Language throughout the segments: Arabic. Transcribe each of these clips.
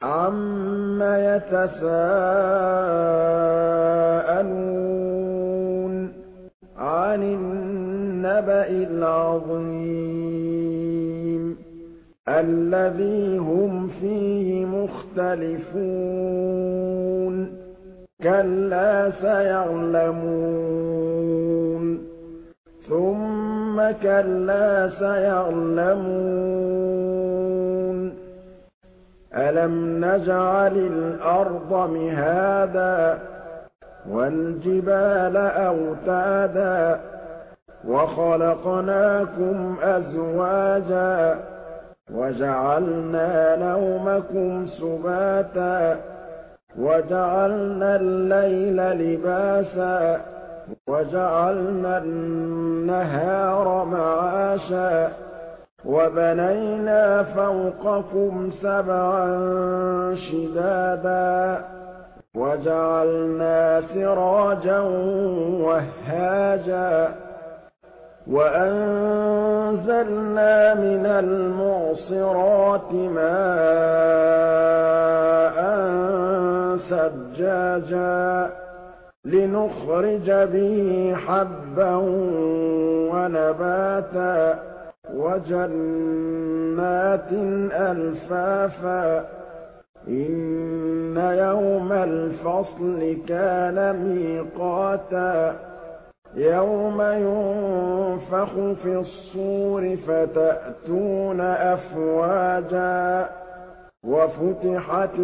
عَمَّ يَتَسَاءَلُونَ عَنِ النَّبَإِ الْعَظِيمِ الَّذِي هُمْ فِيهِ مُخْتَلِفُونَ كَلَّا سَيَعْلَمُونَ ثُمَّ كَلَّا سَيَعْلَمُونَ أَلَمْ نَجْعَلِ الْأَرْضَ مِهَادًا وَالْجِبَالَ أَوْتَادًا وَخَلَقْنَاكُمْ أَزْوَاجًا وَجَعَلْنَا نَوْمَكُمْ سُبَاتًا وَجَعَلْنَا اللَّيْلَ لِبَاسًا وَجَعَلْنَا النَّهَارَ مَعَاشًا وَبَنَيْنَا فَوْقَكُمْ سَبْعًا شِدَادًا وَجَعَلْنَا سِرَاجًا وَهَّاجًا وَأَنزَلْنَا مِنَ الْمُعْصِرَاتِ مَاءً ثَجَّاجًا لِّنُخْرِجَ بِهِ حَبًّا وَنَبَاتًا وَجَنَّاتٍ أَلْفَافًا إِنَّ يَوْمَ الْفَصْلِ كَانَ مِيقَاتًا يَوْمَ يُنفَخُ فِي الصُّورِ فَتَأْتُونَ أَفْوَاجًا وَفُتِحَتِ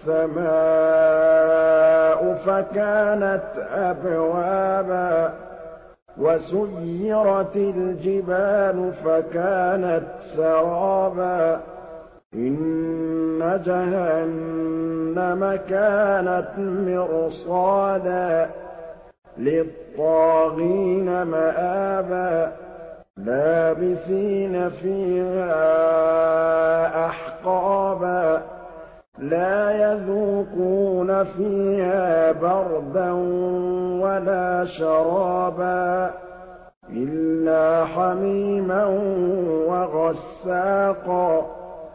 السَّمَاءُ فَكَانَتْ أَبْوَابًا وَسُيِّرَتِ الْجِبَالُ فَكَانَتْ سَرَابًا إِنَّ جَهَنَّمَ كَانَتْ مِرْصَادًا لِّلطَّاغِينَ مَآبًا لَّابِثِينَ فِيهَا أَحْقَابًا لَّا يَذُوقُونَ فِيهَا بَرْدًا وَلَا شَرَابًا إِلَّا حَمِيمًا وَغَسَّاقًا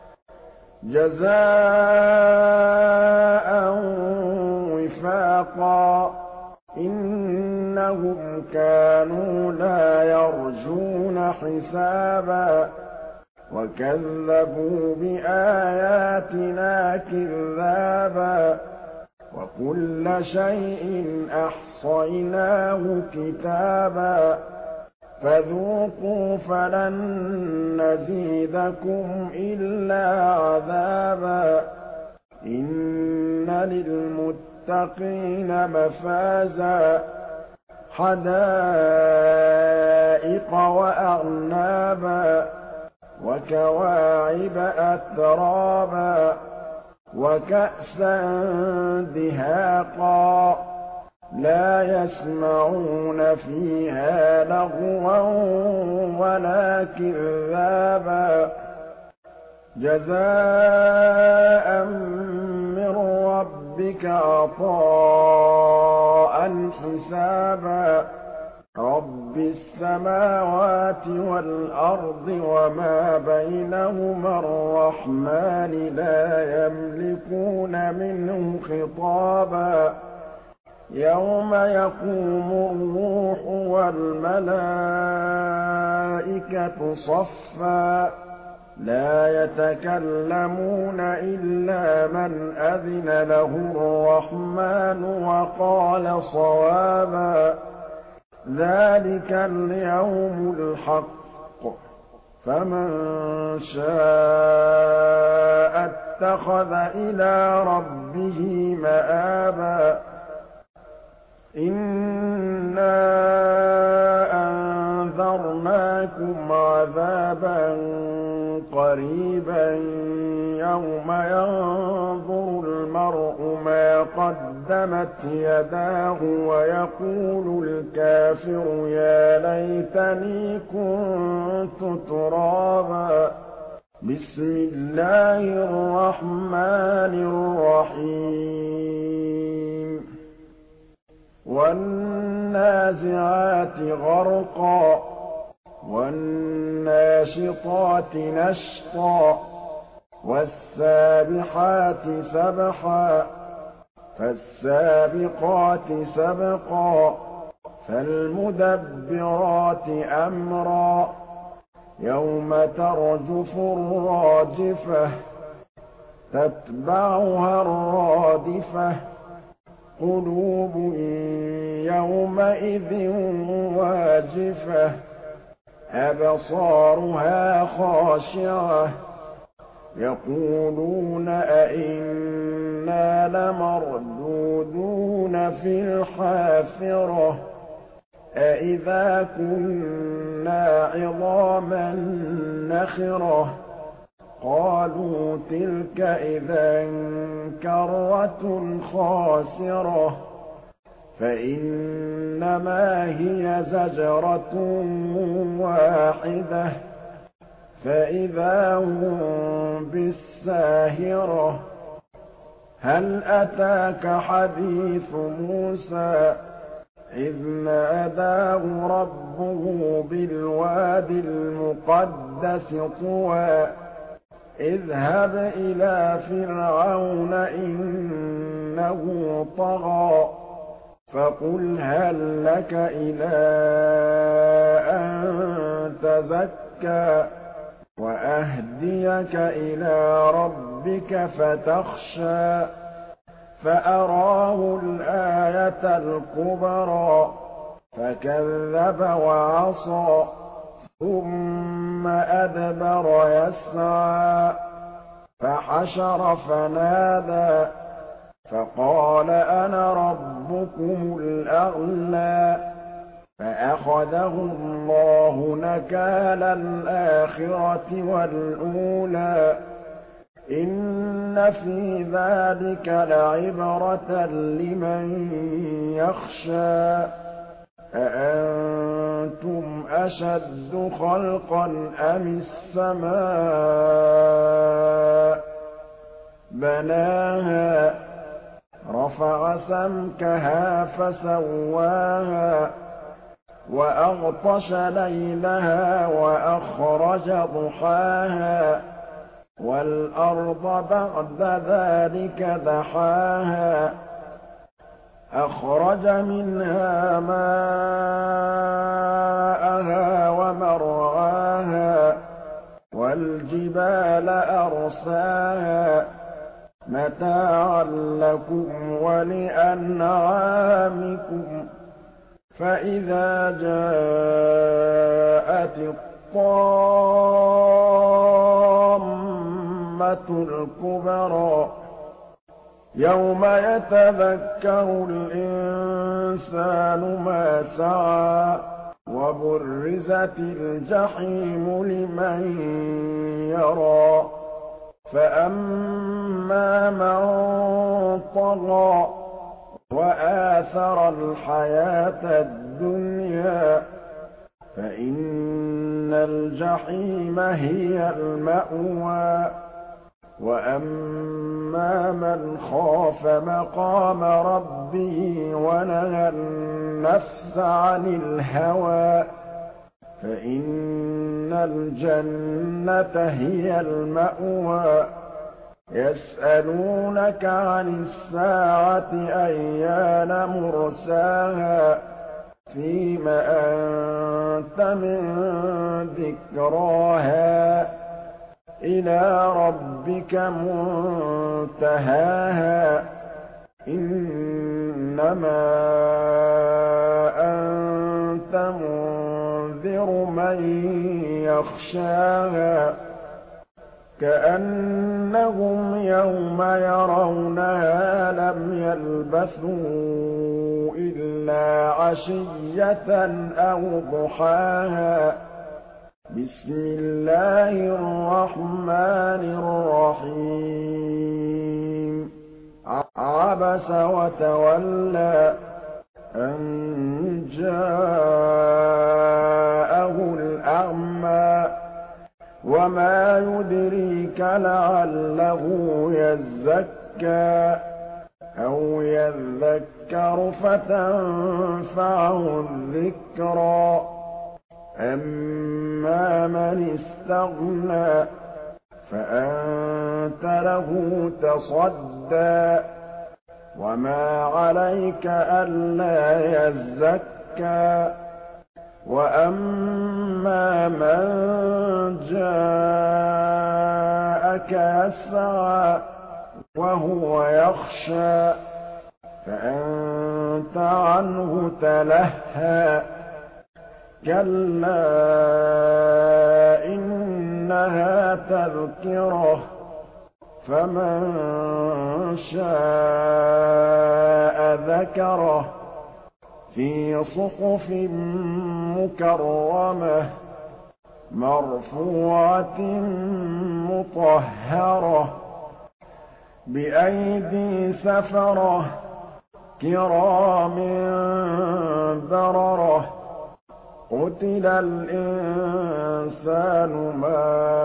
جَزَاءً وِفَاقًا إِنَّهُمْ كَانُوا لَا يَرْجُونَ حِسَابًا وَكَذَّبُوا بِآيَاتِنَا كِذَّابًا وَكُلَّ شَيْءٍ أَحْصَيْنَاهُ كِتَابًا فَذُوقُوا فَلَن نَّزِيدَكُمْ إِلَّا عَذَابًا إِنَّ لِلْمُتَّقِينَ مَفَازًا حَدَائِقَ وَأَعْنَابًا وَكَوَاعِبَ أَتْرَابًا وَكَأْسًا دِهَاقًا لَّا يَسْمَعُونَ فِيهَا لَغْوًا وَلَا كِذَّابًا جَزَاءً مِّن رَّبِّكَ عَطَاءً حِسَابًا رَّبِّ السَّمَاوَاتِ وَالْأَرْضِ وَمَا بَيْنَهُمَا الرَّحْمَٰنِ لَا يَمْلِكُونَ مِنْهُ خِطَابًا يَوْمَ يَقُومُ الرُّوحُ وَالْمَلَائِكَةُ صَفًّا لَّا يَتَكَلَّمُونَ إِلَّا مَنْ أَذِنَ لَهُ الرَّحْمَٰنُ وَقَالَ صَوَابًا ذَٰلِكَ الْيَوْمُ الْحَقُّ فَمَن شَاءَ اتَّخَذَ إِلَىٰ رَبِّهِ مَآبًا إِنَّا أَنذَرْنَاكُمْ عَذَابًا قَرِيبًا يَوْمَ يَنظُرُ الْمَرْءُ مَا قَدَّمَتْ يَدَاهُ وَيَقُولُ الْكَافِرُ يَا لَيْتَنِي كُنتُ تُرَابًا بِسْمِ اللَّهِ الرَّحْمَٰنِ الرَّحِيمِ وَالنَّازِعَاتِ غَرْقًا وَالنَّاشِطَاتِ نَشْطًا وَالسَّابِحَاتِ سَبْحًا فَالسَّابِقَاتِ سَبْقًا فَالْمُدَبِّرَاتِ أَمْرًا يَوْمَ تَرْجُفُ الرَّاجِفَةُ تَتْبَعُهَا الرَّادِفَةُ قُلُوبٌ يَوْمَئِذٍ وَاجِفَةٌ أَبْصَارُهَا خَاشِعَةٌ يَقُولُونَ أَإِنَّا لَمَرْدُودُونَ فِي الْحَافِرَةِ أَإِذَا كُنَّا عِظَامًا نَّخِرَةً قَالُوا تِلْكَ إِذًا كَرَّةٌ خَاسِرَةٌ فَإِنَّمَا هِيَ زَجْرَةٌ وَاحِدَةٌ فَإِذَا هُم بِالسَّاهِرَةِ هَلْ أَتَاكَ حَدِيثُ مُوسَىٰ إِذْ نَادَاهُ رَبُّهُ بِالْوَادِ الْمُقَدَّسِ طُوًى اذْهَبْ إِلَىٰ فِرْعَوْنَ إِنَّهُ طَغَىٰ فَقُلْ هَل لَّكَ إِلَىٰ أَن تَزَكَّىٰ وَأَهْدِيَكَ إِلَىٰ رَبِّكَ فَتَخْشَىٰ فَأَرَاهُ الْآيَةَ الْكُبْرَىٰ فَكَذَّبَ وَعَصَىٰ ثُمَّ أَدْبَرَ يَسْعَىٰ فَحَشَرَ فَنَادَىٰ فَقَالَ أَنَا رَبُّكُمُ الْأَعْلَىٰ فَأَخَذَهُ اللَّهُ نَكَالَ الْآخِرَةِ وَالْأُولَىٰ إِنَّ فِي ذَٰلِكَ لَعِبْرَةً لِّمَن يَخْشَىٰ أَأَنتُمْ أَشَدُّ خَلْقًا أَمِ السَّمَاءُ بَنَاهَا رَفَعَ سَمْكَهَا فَسَوَّاهَا وَأَغْطَشَ لَيْلَهَا وَأَخْرَجَ ضُحَاهَا وَالْأَرْضَ بَعْدَ ذَٰلِكَ دَحَاهَا أَخْرَجَ مِنْهَا مَاءَهَا وَمَرْعَاهَا وَالْجِبَالَ أَرْسَاهَا مَتَاعًا لَّكُمْ وَلِأَنْعَامِكُمْ فَإِذَا جَاءَتِ الطَّامَّةُ الْكُبْرَىٰ يَوْمَ يَتَذَكَّرُ الْإِنسَانُ مَا سَعَىٰ وَبُرِّزَتِ الْجَحِيمُ لِمَن يَرَىٰ فَأَمَّا مَن طَغَىٰ وَآثَرَ الْحَيَاةَ الدُّنْيَا فَإِنَّ الْجَحِيمَ هِيَ الْمَأْوَىٰ وَأَمَّا مَنْ خَافَ مَقَامَ رَبِّهِ ونهى النَّفْسَ عَنِ الْهَوَىٰ فَإِنَّ الْجَنَّةَ هِيَ الْمَأْوَىٰ يَسْأَلُونَكَ عَنِ السَّاعَةِ أَيَّانَ مُرْسَاهَا فِيمَ أَنتَ مِن ذِكْرَاهَا إِلَىٰ رَبِّكَ مُنتَهَاهَا إِنَّمَا أَنتَ مُنذِرُ مَن يَخْشَاهَا كَأَنَّهُمْ يَوْمَ يَرَوْنَهَا لَمْ يَلْبَثُوا إِلَّا عَشِيَّةً أَوْ ضُحَاهَا بِسْمِ اللَّهِ الرَّحْمَٰنِ الرَّحِيمِ عَبَسَ وَتَوَلَّىٰ أَن جَاءَهُ الْأَعْمَىٰ وَمَا يُدْرِيكَ لَعَلَّهُ يَزَّكَّىٰ أَوْ يَذَّكَّرُ فَتَنفَعَهُ الذِّكْرَىٰ أَمَّا مَنِ اسْتَغْنَىٰ فأنت له تصدى وما عليك ألا يزكى وأما من جاءك يسعى وهو يخشى فأنت عنه تلهى كلا إنها تذكرة فمن شاء ذكره في صحف مكرمة مرفوعة مطهرة بأيدي سفرة كرام بررة قتل الإنسان ما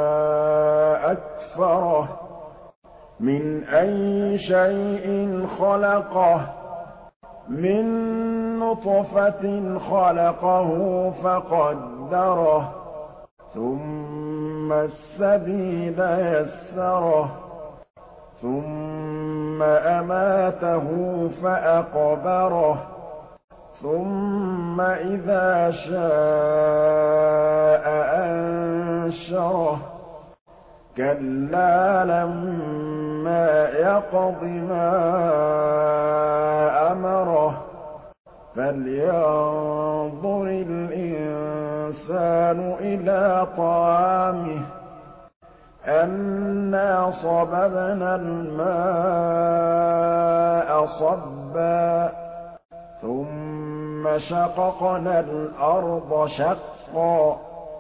أكفره من أي شيء خلقه من نطفة خلقه فقدره ثم السبيل يسره ثم أماته فأقبره ثم إذا شاء أنشره كلا لما يقض ما أمره فلينظر الإنسان إلى طعامه أنا صببنا الماء صبا ثم شققنا الأرض شقا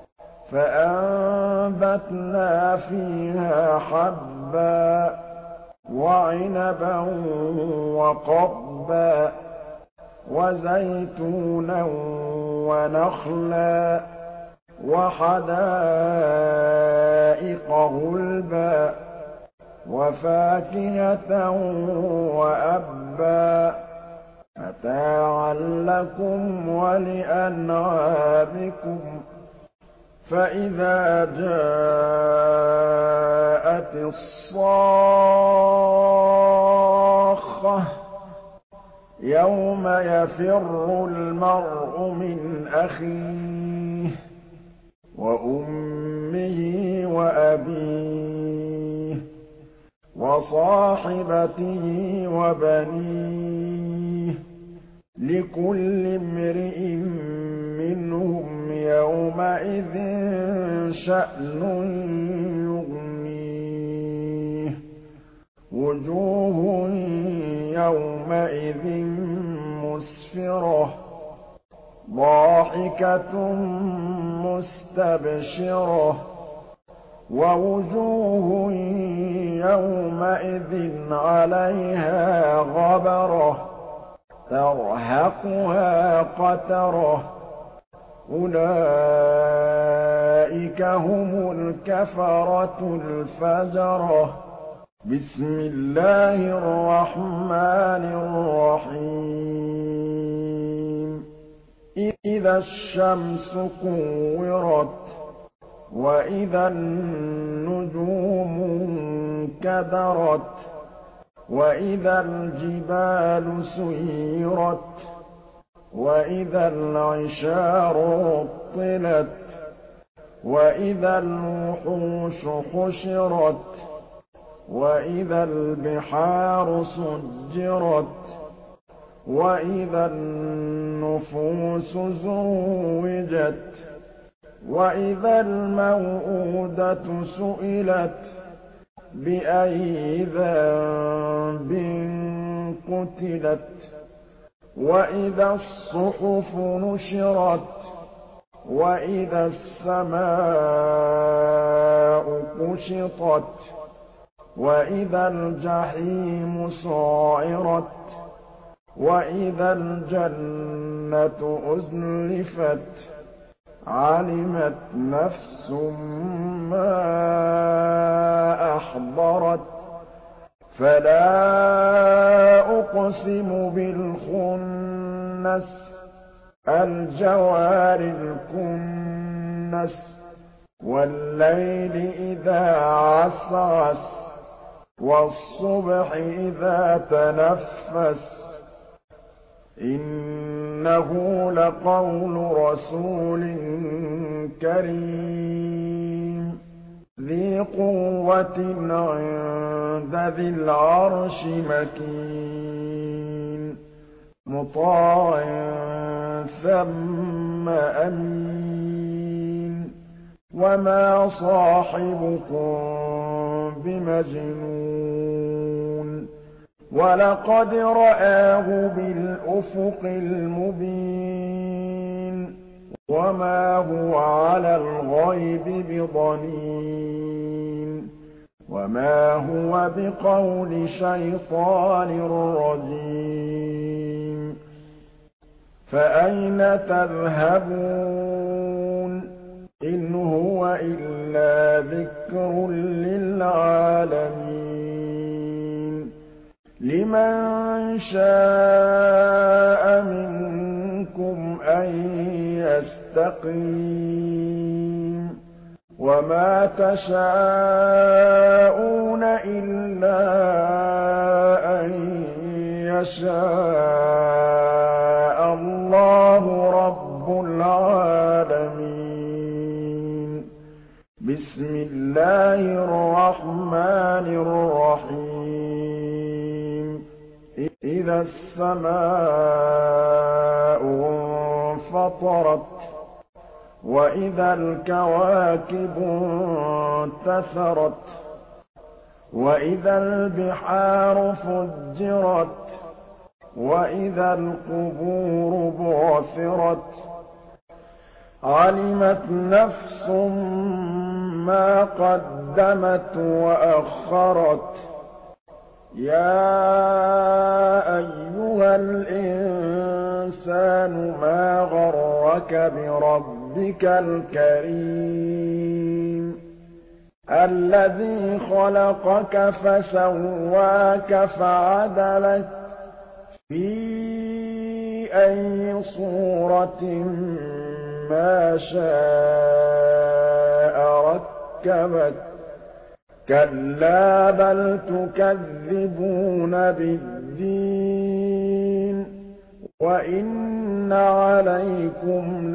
فأنبتنا فيها حبا وعنبا وقضبا وزيتونا ونخلا وحدائق غلبا وفاكهة وأبا متاعا لكم ولأنعامكم فإذا جاءت الصاخة يوم يفر المرء من أخيه وأمه وأبيه وصاحبته وبنيه لكل امرئ منهم يومئذ شأن يغنيه وجوه يومئذ مسفرة ضاحكة مستبشرة ووجوه يومئذ عليها غبرة ترهقها قترة أولئك هم الكفرة الفجرة بسم الله الرحمن الرحيم إذا الشمس كورت وإذا النجوم انكدرت وإذا الجبال سيرت وإذا العشار عطلت وإذا الوحوش حشرت وإذا البحار سجرت وإذا النفوس زوجت وإذا الموءودة سئلت بأي ذنب قتلت وإذا الصحف نشرت وإذا السماء كشطت وإذا الجحيم سعرت وإذا الجنة أزلفت علمت نفس ما أحضرت فلا أقسم بالخنس الجوار الكنس وَاللَّيْلِ إِذَا عَسْعَسَ وَالصُّبْحِ إِذَا تَنَفَّسَ إِنَّهُ لَقَوْلُ رَسُولٍ كَرِيمٍ ذِي قُوَّةٍ عِندَ ذِي الْعَرْشِ مَكِينٍ مُّطَاعٍ ثَمَّ أَمِينٍ وَمَا صَاحِبُكُم بِمَجْنُونٍ وَلَقَدْ رَآهُ بِالْأُفُقِ الْمُبِينِ وَمَا هُوَ عَلَى الْغَيْبِ بِضَنِينٍ وَمَا هُوَ بِقَوْلِ شَيْطَانٍ رَّجِيمٍ فَأَيْنَ تَذْهَبُونَ إِنْ هُوَ إِلَّا ذِكْرٌ لِّلْعَالَمِينَ لِمَن شَاءَ مِنكُمْ أَن يَسْتَقِيمَ وَمَا تَشَاءُونَ إِلَّا أَن يَشَاءَ اللَّهُ رَبُّ الْعَالَمِينَ بِسْمِ اللَّهِ الرَّحْمَٰنِ الرَّحِيمِ إِذَا السَّمَاءُ انفَطَرَتْ وَإِذَا الْكَوَاكِبُ انتَثَرَتْ وَإِذَا الْبِحَارُ فُجِّرَتْ وَإِذَا الْقُبُورُ بُعْثِرَتْ عَلِمَتْ نَفْسٌ مَّا قَدَّمَتْ وَأَخَّرَتْ يَا أَيُّهَا الْإِنسَانُ مَا غَرَّكَ بِرَبِّكَ الْكَرِيمِ الَّذِي خَلَقَكَ فَسَوَّاكَ فَعَدَلَكَ فِي أَيِّ صُورَةٍ مَّا شَاءَ رَكَّبَكَ كَلَّا بَلْ تُكَذِّبُونَ بِالدِّينِ وَإِنَّ عَلَيْكُمْ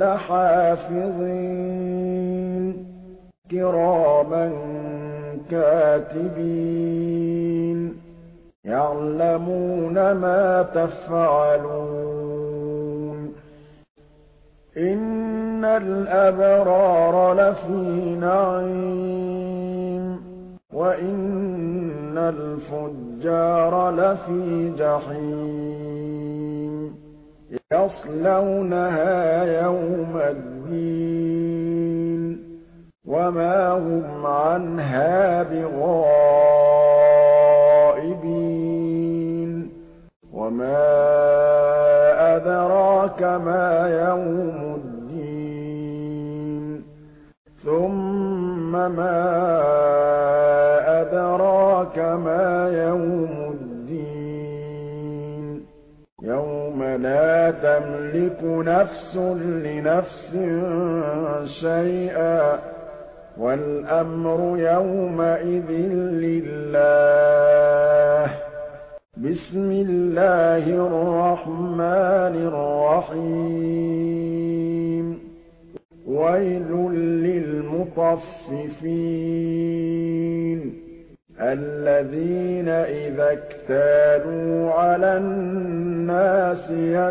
لَحَافِظِينَ كِرَامًا كَاتِبِينَ يَعْلَمُونَ مَا تَفْعَلُونَ إِنَّ الْأَبْرَارَ لَفِي نَعِيمٍ وَإِنَّ الْفُجَّارَ لَفِي جَحِيمٍ يَصْلَوْنَهَا يَوْمَ الدِّينِ وَمَا هُمْ عَنْهَا بِغَائِبِينَ وَمَا أَدْرَاكَ مَا يَوْمُ الدِّينِ ثُمَّ مَا أَدْرَاكَ مَا يَوْمُ الدِّينِ يَوْمَ لَا تَمْلِكُ نَفْسٌ لِّنَفْسٍ شَيْئًا وَالْأَمْرُ يَوْمَئِذٍ لِّلَّهِ بِسْمِ اللَّهِ الرَّحْمَٰنِ الرَّحِيمِ وَيْلٌ لِّلْمُطَفِّفِينَ الَّذِينَ إِذَا اكْتَالُوا عَلَى النَّاسِ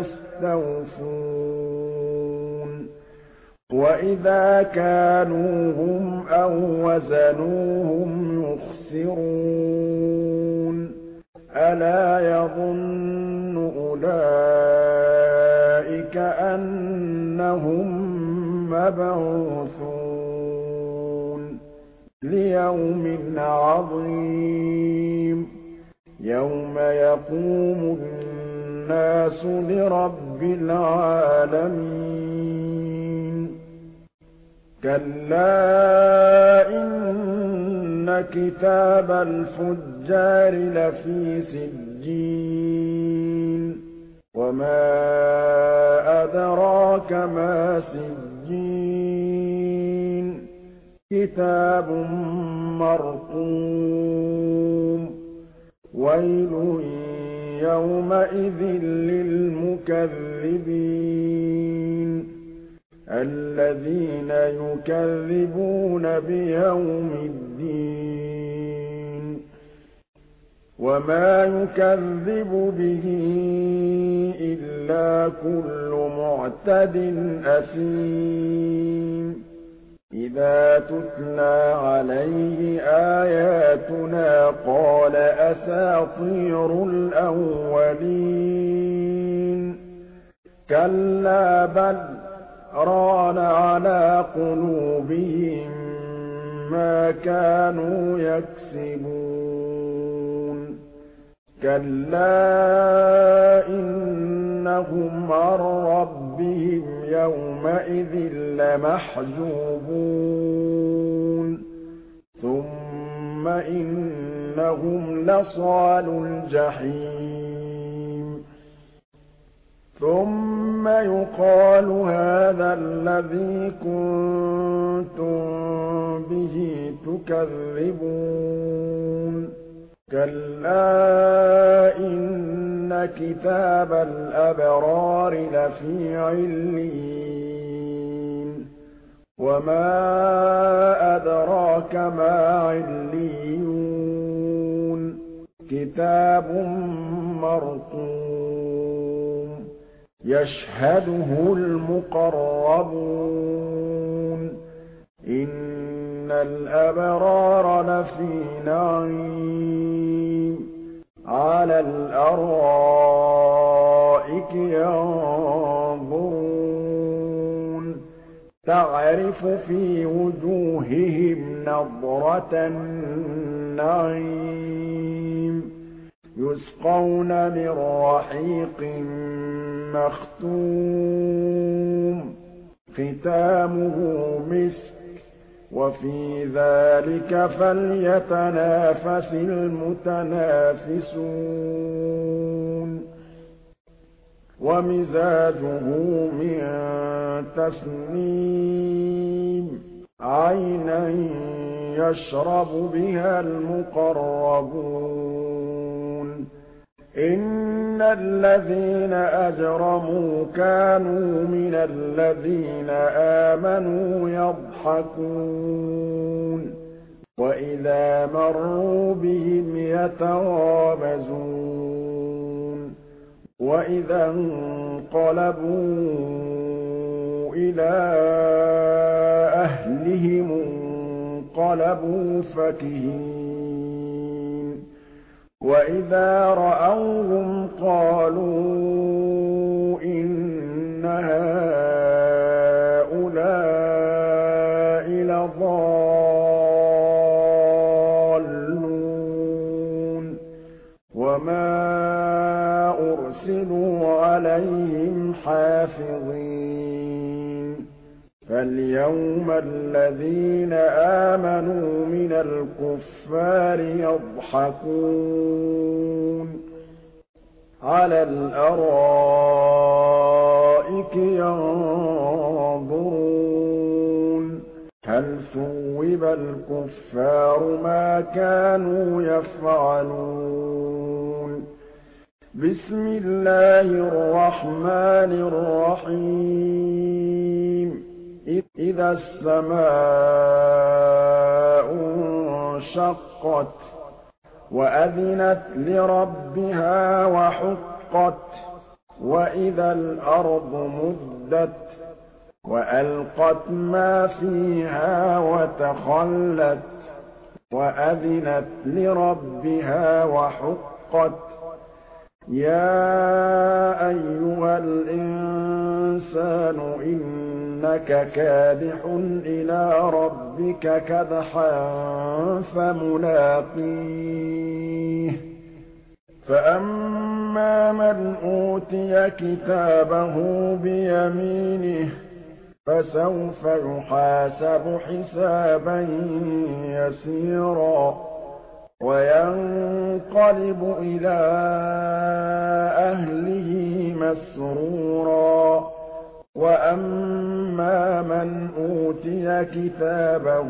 يَسْتَوْفُونَ وَإِذَا كَالُوهُمْ أَو وَّزَنُوهُمْ يُخْسِرُونَ أَلَا يَظُنُّ أُولَٰئِكَ أَنَّهُم مَّبْعُوثُونَ لِيَوْمٍ عَظِيمٍ يَوْمَ يَقُومُ النَّاسُ لِرَبِّ الْعَالَمِينَ كَلَّا إِنَّ كِتَابَ الْفُجَّارِ لَفِي سِجِّينٍ وَمَا أَدْرَاكَ مَا سِجِّينٌ كِتَابٌ مَّرْقُومٌ وَيْلٌ يَوْمَئِذٍ لِّلْمُكَذِّبِينَ الَّذِينَ يُكَذِّبُونَ بِيَوْمِ الدِّينِ وَمَا يُكَذِّبُ بِهِ إِلَّا كُلُّ مُعْتَدٍ أَثِيمٍ إِذَا تُتْلَىٰ عَلَيْهِ آيَاتُنَا قَالَ أَسَاطِيرُ الْأَوَّلِينَ كَلَّا بَلْ رَانَ عَلَىٰ قُلُوبِهِم مَّا كَانُوا يَكْسِبُونَ كَلَّا إِنَّهُمْ عَن رَّبِّهِمْ يَوْمَئِذٍ لَّمَحْجُوبُونَ ثُمَّ إِنَّهُمْ لَصَالُو الْجَحِيمِ ثُمَّ يُقَالُ هَٰذَا الَّذِي كُنتُم بِهِ تُكَذِّبُونَ كَلَّا إِنَّ كِتَابَ الْأَبْرَارِ لَفِي عِلِّيِّينَ وَمَا أَدْرَاكَ مَا عِلِّيُّونَ كِتَابٌ مَّرْقُومٌ يَشْهَدُهُ الْمُقَرَّبُونَ إِنَّ الْأَبْرَارَ لَفِي نَعِيمٍ عَلَى الْأَرَائِكِ يَنظُرُونَ تَعْرِفُ فِي وُجُوهِهِمْ نَضْرَةَ النَّعِيمِ يُسْقَوْنَ مِن رَّحِيقٍ مَّخْتُومٍ خِتَامُهُ مِسْكٌ وَفِي ذَلِكَ فَلْيَتَنَافَسِ الْمُتَنَافِسُونَ وَمِزَاجُهُ مِن تَسْنِيمٍ عَيْنًا يَشْرَبُ بِهَا الْمُقَرَّبُونَ إِنَّ الَّذِينَ أَجْرَمُوا كَانُوا مِنَ الَّذِينَ آمَنُوا يَضْحَكُونَ وَإِذَا مَرُّوا بِهِمْ يَتَغَامَزُونَ وَإِذَا انقَلَبُوا إِلَىٰ أَهْلِهِمُ انقَلَبُوا فَكِهِينَ وَإِذَا رَأَوْهُمْ قَالُوا إِنَّ هَٰؤُلَاءِ لَضَالُّونَ وَمَا أُرْسِلُوا عَلَيْهِمْ حَافِظِينَ فَالْيَوْمَ الَّذِينَ آمَنُوا مِنَ الْكُفَّارِ يَضْحَكُونَ عَلَى الْأَرَائِكِ يَنظُرُونَ هَلْ ثُوِّبَ الْكُفَّارُ مَا كَانُوا يَفْعَلُونَ بِسْمِ اللَّهِ الرَّحْمَٰنِ الرَّحِيمِ إِذَا السَّمَاءُ انشَقَّتْ وَأَذِنَتْ لِرَبِّهَا وَحُقَّتْ وَإِذَا الْأَرْضُ مُدَّتْ وَأَلْقَتْ مَا فِيهَا وَتَخَلَّتْ وَأَذِنَتْ لِرَبِّهَا وَحُقَّتْ يَا أَيُّهَا الْإِنسَانُ إِنَّكَ كَادِحٌ إِلَىٰ رَبِّكَ كَدْحًا فَمُلَاقِيهِ فَأَمَّا مَنْ أُوتِيَ كِتَابَهُ بِيَمِينِهِ فَسَوْفَ يُحَاسَبُ حِسَابًا يَسِيرًا وَيَنقَلِبُ إِلَىٰ أَهْلِهِ مَسْرُورًا وَأَمَّا أَمَّا مَنْ أُوتِيَ كِتَابَهُ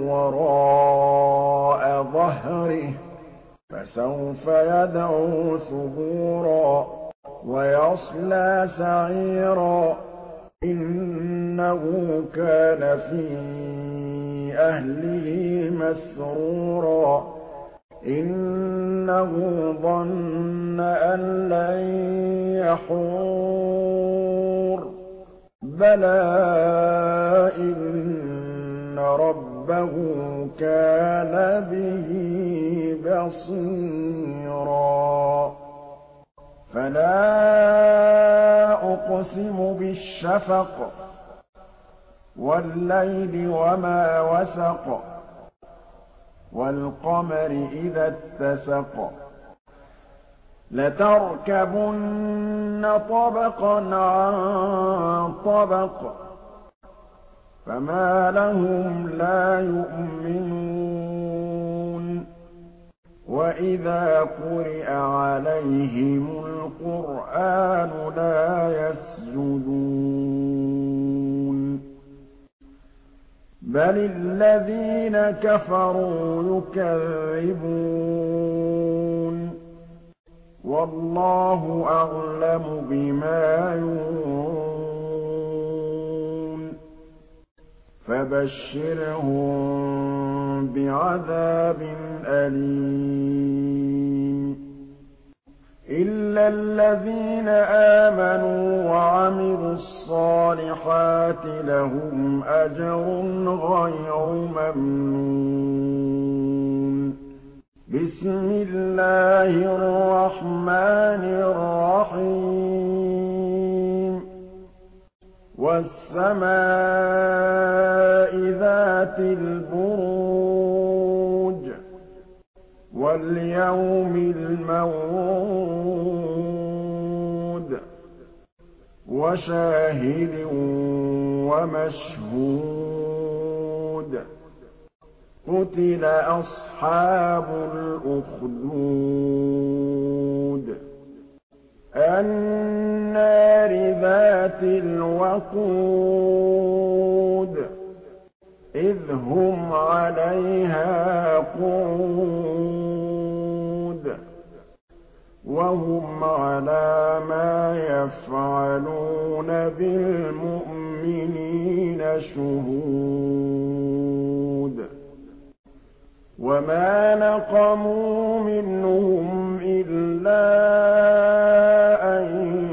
وَرَاءَ ظَهْرِهِ فَسَوْفَ يَدْعُو ثُبُورًا وَيَصْلَىٰ سَعِيرًا إِنَّهُ كَانَ فِي أَهْلِهِ مَسْرُورًا إِنَّهُ ظَنَّ أَن لَّن يَحُورَ بَلَىٰ إِنَّ رَبَّهُ كَانَ بِهِ بَصِيرًا فَلَا أُقْسِمُ بِالشَّفَقِ وَاللَّيْلِ وَمَا وَسَقَ وَالْقَمَرِ إِذَا اتَّسَقَ لَتَرْكَبُنَّ طَبَقًا عَن طَبَقٍ فَمَا لَهُمْ لَا يُؤْمِنُونَ وَإِذَا قُرِئَ عَلَيْهِمُ الْقُرْآنُ لَا يَسْجُدُونَ بَلِ الَّذِينَ كَفَرُوا يُكَذِّبُونَ وَاللَّهُ أَعْلَمُ بِمَا يُوعُونَ فَبَشِّرْهُم بِعَذَابٍ أَلِيمٍ إِلَّا الَّذِينَ آمَنُوا وَعَمِلُوا الصَّالِحَاتِ لَهُمْ أَجْرٌ غَيْرُ مَمْنُونٍ بِسْمِ اللَّهِ الرَّحْمَٰنِ الرَّحِيمِ وَالسَّمَاءِ ذَاتِ الْبُرُوجِ وَالْيَوْمِ الْمَوْعُودِ وَشَاهِدٍ وَمَشْهُودٍ قُتِلَ أَصْحَابُ الْأُخْدُودِ النَّارِ ذَاتِ الْوَقُودِ إِذْ هُمْ عَلَيْهَا قُعُودٌ وَهُمْ عَلَىٰ مَا يَفْعَلُونَ بِالْمُؤْمِنِينَ شُهُودٌ وَمَا نَقَمُوا مِنْهُمْ إِلَّا أَن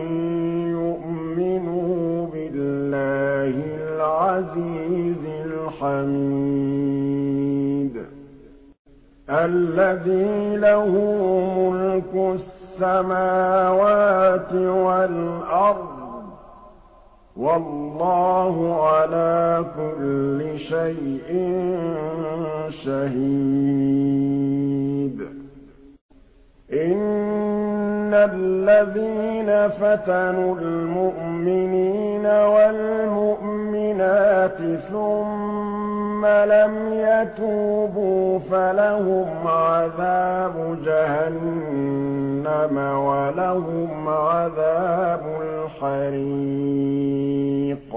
يُؤْمِنُوا بِاللَّهِ الْعَزِيزِ الْحَمِيدِ الَّذِي لَهُ مُلْكُ السَّمَاوَاتِ وَالْأَرْضِ وَاللَّهُ عَلَىٰ كُلِّ شَيْءٍ شَهِيدٌ إِنَّ الَّذِينَ فَتَنُوا الْمُؤْمِنِينَ وَالْمُؤْمِنَاتِ ثُمَّ لَمْ يَتُوبُوا فَلَهُمْ عَذَابُ جَهَنَّمَ وَلَهُمْ عَذَابُ الْحَرِيقِ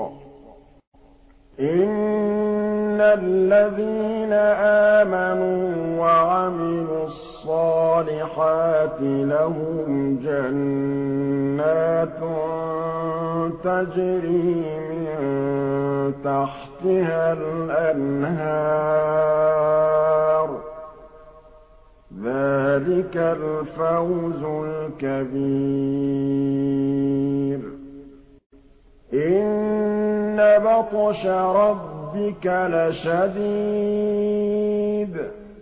إِنَّ الَّذِينَ آمَنُوا وَعَمِلُوا الصَّالِحَاتِ لَهُمْ جَنَّاتٌ تَجْرِي مِن تَحْتِهَا الْأَنْهَارُ ذَٰلِكَ الْفَوْزُ الْكَبِيرُ إِنَّ بَطْشَ رَبِّكَ لَشَدِيدٌ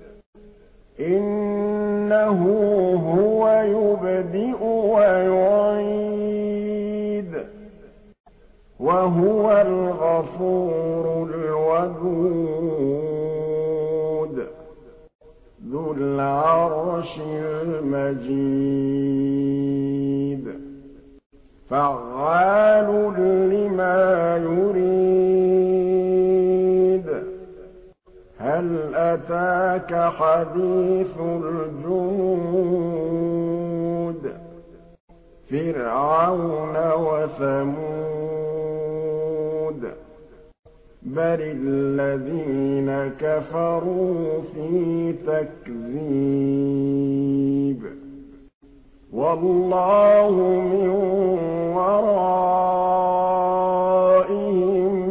إِنَّهُ هُوَ يُبْدِئُ وَيُعِيدُ وَهُوَ الْغَفُورُ الْوَدُودُ ذُو الْعَرْشِ الْمَجِيدُ فَعَّالٌ لِّمَا يُرِيدُ هَلْ أَتَاكَ حَدِيثُ الْجُنُودِ فِرْعَوْنَ وَثَمُودَ بل الذين كفروا في تكذيب والله من ورائهم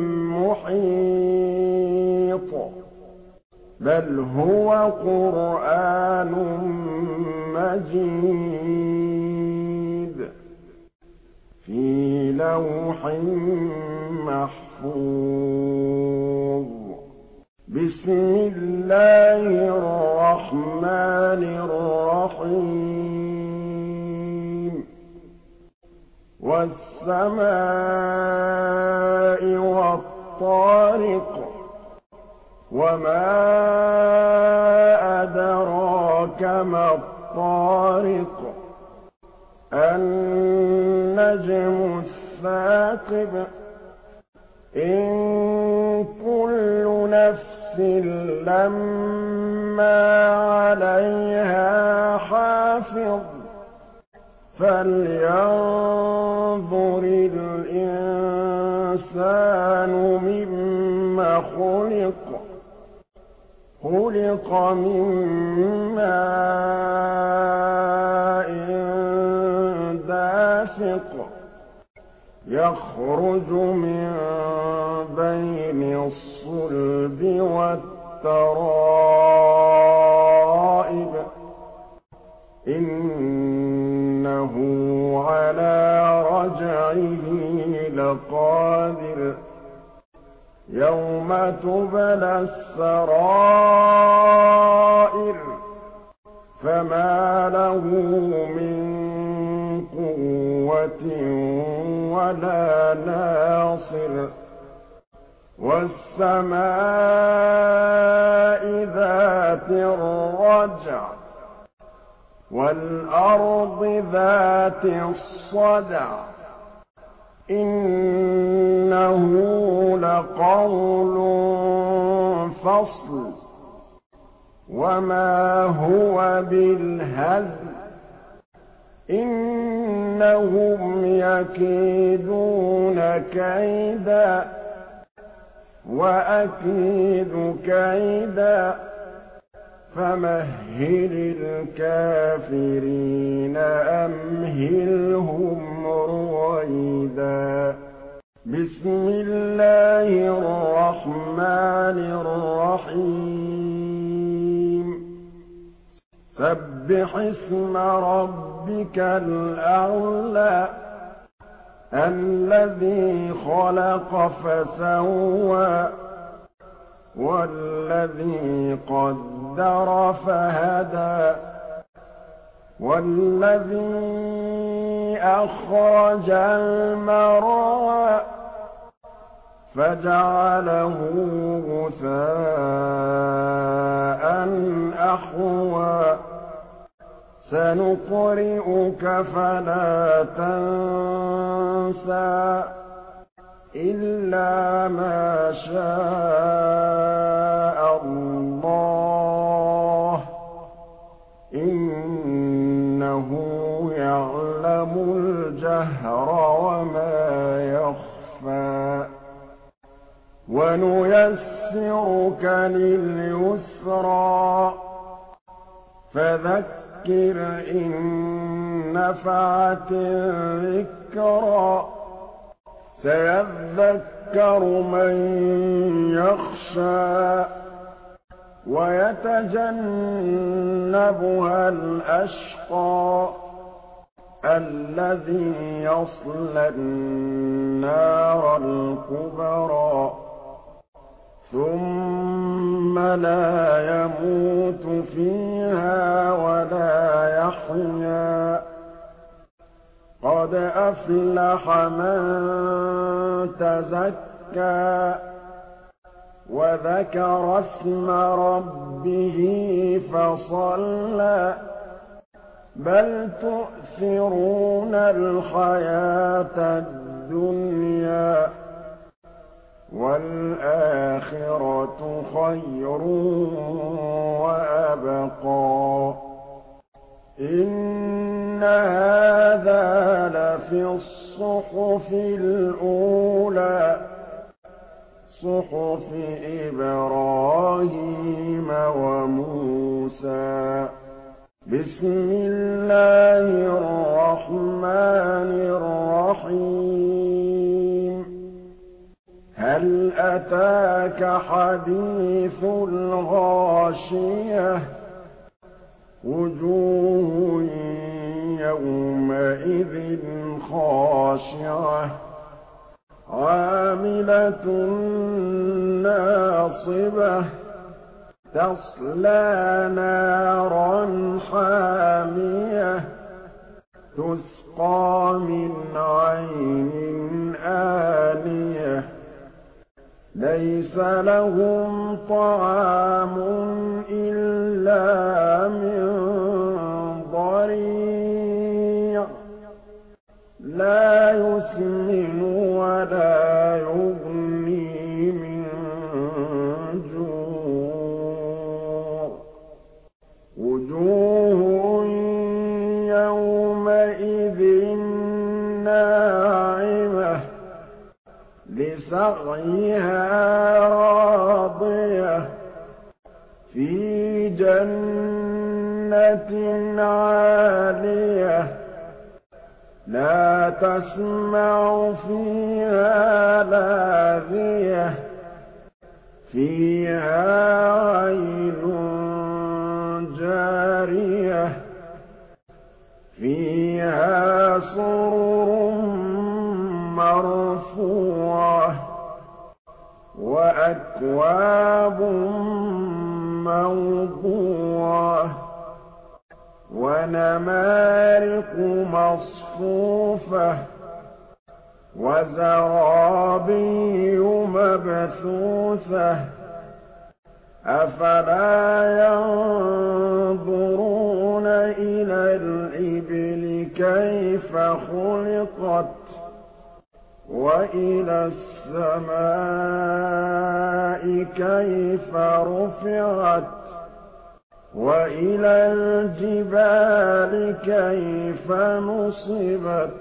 محيط بل هو قرآن مجيد في لوح محفوظ بسم الله الرحمن الرحيم والسماء والطارق وما أدراك ما الطارق النجم الثاقب إن كل نفس لما عليها حافظ فلينظر الإنسان مما خلق خلق من ماء دافق يخرج من بين الصلب والترائب إنه على رجعه لقادر يوم تبلى السرائر فما له من قوة ولا ناصر والسماء ذات الرجع والأرض ذات الصدع إنه لقول فصل وما هو بالهزل إنهم يكيدون كيدا وأكيد كيدا فمهل الكافرين أمهلهم رويدا بسم الله الرحمن الرحيم سبح اسم ربك الأعلى الذي خلق فسوى والذي قدر فهدى والذي أخرج المرعى فجعله غثاء أحوى سنقرئك فلا تنسى إلا ما شاء الله إنه يعلم الجهر وما يخفى ونيسرك لليسرى فذكر إن نفعت الذكرى سيذكر من يخشى ويتجنبها الأشقى الذي يصلى النار الكبرى ثم لا يموت فيها ولا يحيا قد أفلح من تزكى وذكر اسم ربه فصلى بل تؤثرون الحياة الدنيا والآخرة خير وأبقى إن هذا لفي الصحف الأولى صُحُفِ إِبْرَاهِيمَ وَمُوسَىٰ. بِسْمِ اللَّهِ الرَّحْمَٰنِ الرَّحِيمِ. هَلْ أَتَاكَ حَدِيثُ الْغَاشِيَةِ. وُجُوهٌ يَوْمَئِذٍ خَاشِعَةٌ عَامِلَةٌ نَّاصِبَةٌ تَصْلَىٰ نَارًا حَامِيَةً تُسْقَىٰ مِنْ عَيْنٍ آنِيَةٍ لَيْسَ لَهُمْ طَعَامٌ إِلَّا مِن ضَرِيعٍ لَّا يُسْمِنُ وَلَا يُغْنِي مِن جُوعٍ. وُجُوهٌ يَوْمَئِذٍ نَّاعِمَةٌ لِّسَعْيِهَا رَاضِيَةٌ فِي جَنَّةٍ عَالِيَةٍ لَّا تَسْمَعُ فِيهَا لَاغِيَةً فِيهَا عَيْنٌ جَارِيَةٌ فِيهَا سُرُرٌ مَّرْفُوعَةٌ وَأَكْوَابٌ مَّوْضُوعَةٌ وَنَمَارِقُ مَصْفُوفَةٌ وَزَرَابِيُّ مَبْثُوثَةٌ أَفَلَا يَنظُرُونَ إِلَى الْإِبِلِ كَيْفَ خُلِقَتْ وَإِلَى السَّمَاءِ كَيْفَ رُفِعَتْ وَإِلَى الْجِبَالِ كَيْفَ نُصِبَتْ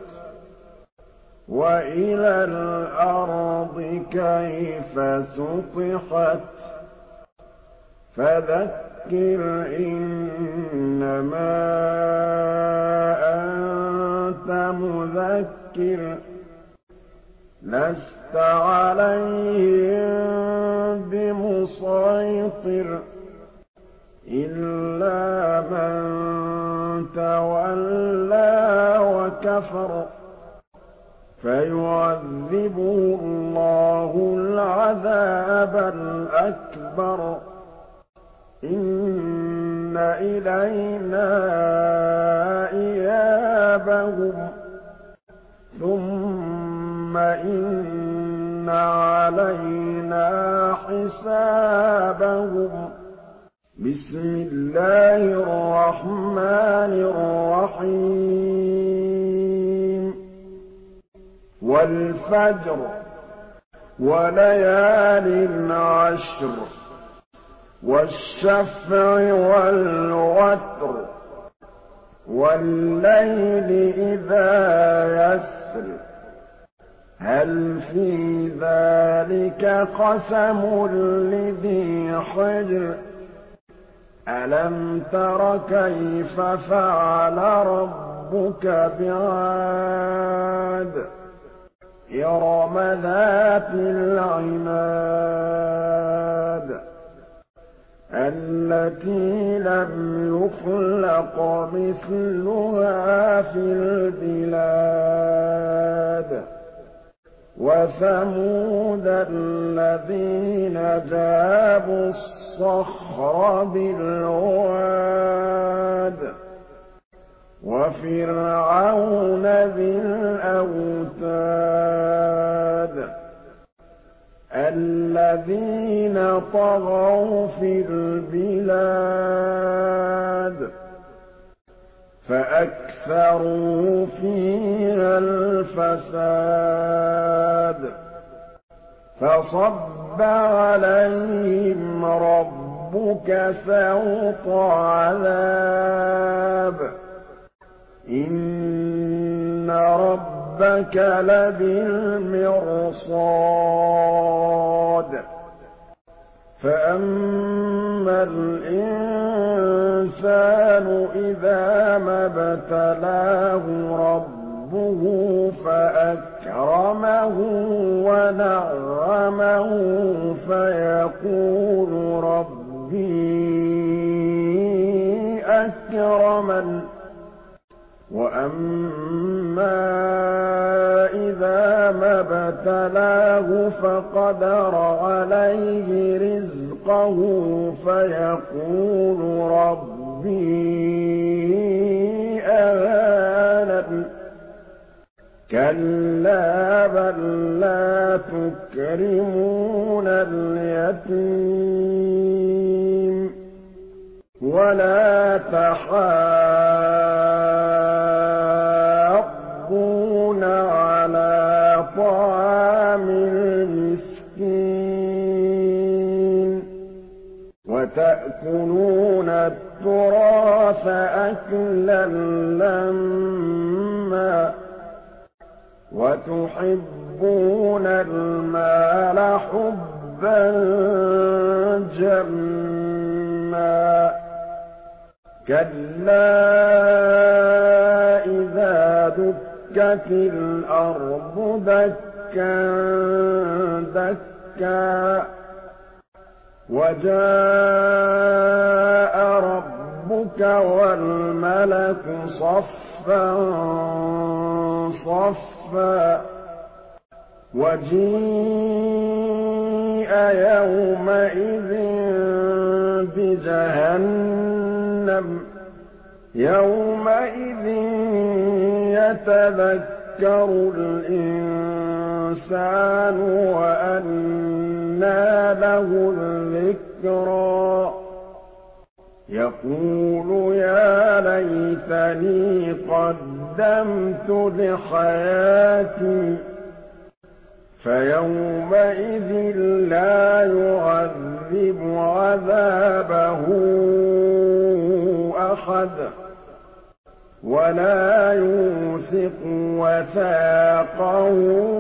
وَإِلَى الْأَرْضِ كَيْفَ سُطِحَتْ فَذَكِّرْ إِنَّمَا أَنتَ مُذَكِّرٌ لَّسْتَ عَلَيْهِم بِمُصَيْطِرٍ إِلَّا مَن تَوَلَّىٰ وَكَفَرَ فَيُعَذِّبُهُ اللَّهُ الْعَذَابَ الْأَكْبَرَ إِنَّ إِلَيْنَا إِيَابَهُمْ ثُمَّ إِنَّ عَلَيْنَا حِسَابَهُم. بِسْمِ اللَّهِ الرَّحْمَٰنِ الرَّحِيمِ. وَالْفَجْرِ وَلَيَالٍ عَشْرٍ وَالشَّفْعِ وَالْوَتْرِ وَاللَّيْلِ إِذَا يَسْرِ هَلْ فِي ذَٰلِكَ قَسَمٌ لِّذِي حِجْرٍ أَلَمْ تَرَ كَيْفَ فَعَلَ رَبُّكَ بِعَادٍ إِرَمَ ذَاتِ الْعِمَادِ الَّتِي لَمْ يُخْلَقْ مِثْلُهَا فِي الْبِلَادِ وَثَمُودَ الَّذِينَ جَابُوا الصَّخْرَ بِالْوَادِ وَفِرْعَوْنَ ذِي الْأَوْتَادِ الَّذِينَ طَغَوْا فِي الْبِلَادِ فَأَكْثَرُوا فِيهَا الْفَسَادَ فَصَبَّ عَلَيْهِمْ رَبُّكَ سَوْطَ عَذَابٍ إِنَّ رَبَّكَ ربك لبالمرصاد فأما الإنسان إذا ما ابتلاه ربه فأكرمه ونعمه فيقول ربي أكرمن وأما إذا ما ابتلاه فقدر عليه رزقه فيقول ربي أهانن كلا بل لا تكرمون اليتيم ولا تحاضون على طعام المسكين وتأكلون التراث أكلا لما وتحبون المال حبا جما كلا إذا دكت الأرض دكا دكا وجاء ربك والملك صفا صفا وجيء يومئذ بجهنم يومئذ يتذكر الإنسان وأنى له الذكرى يقول يا ليتني قدمت لحياتي فيومئذ لا يعذب عذابه أحد ولا يوثق وثاقه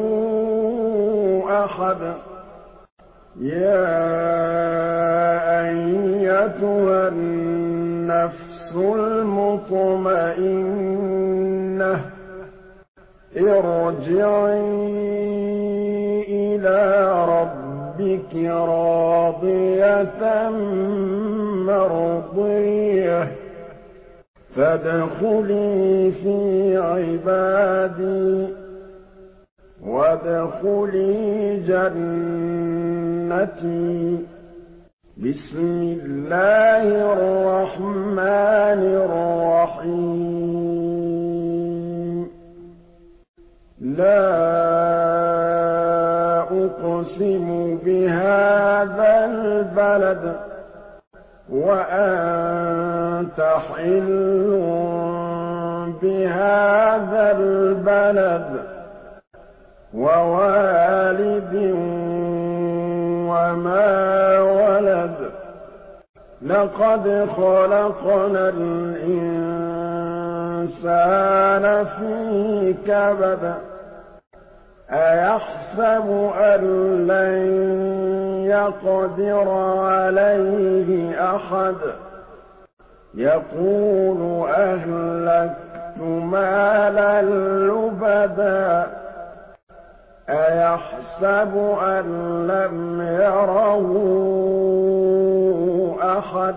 أحد يا أيتها النفس المطمئنة ارجعي إلى ربك راضية مرضية فادخلي في عبادي وادخلي جنتي بسم الله الرحمن الرحيم لا أقسم بهذا البلد وأنت حل بهذا البلد ووالد وما ولد لقد خلقنا الإنسان في كبد أيحسب أن لن يقدر عليه أحد يقول أهلكت مالا لبدا أيحسب أن لم يره أحد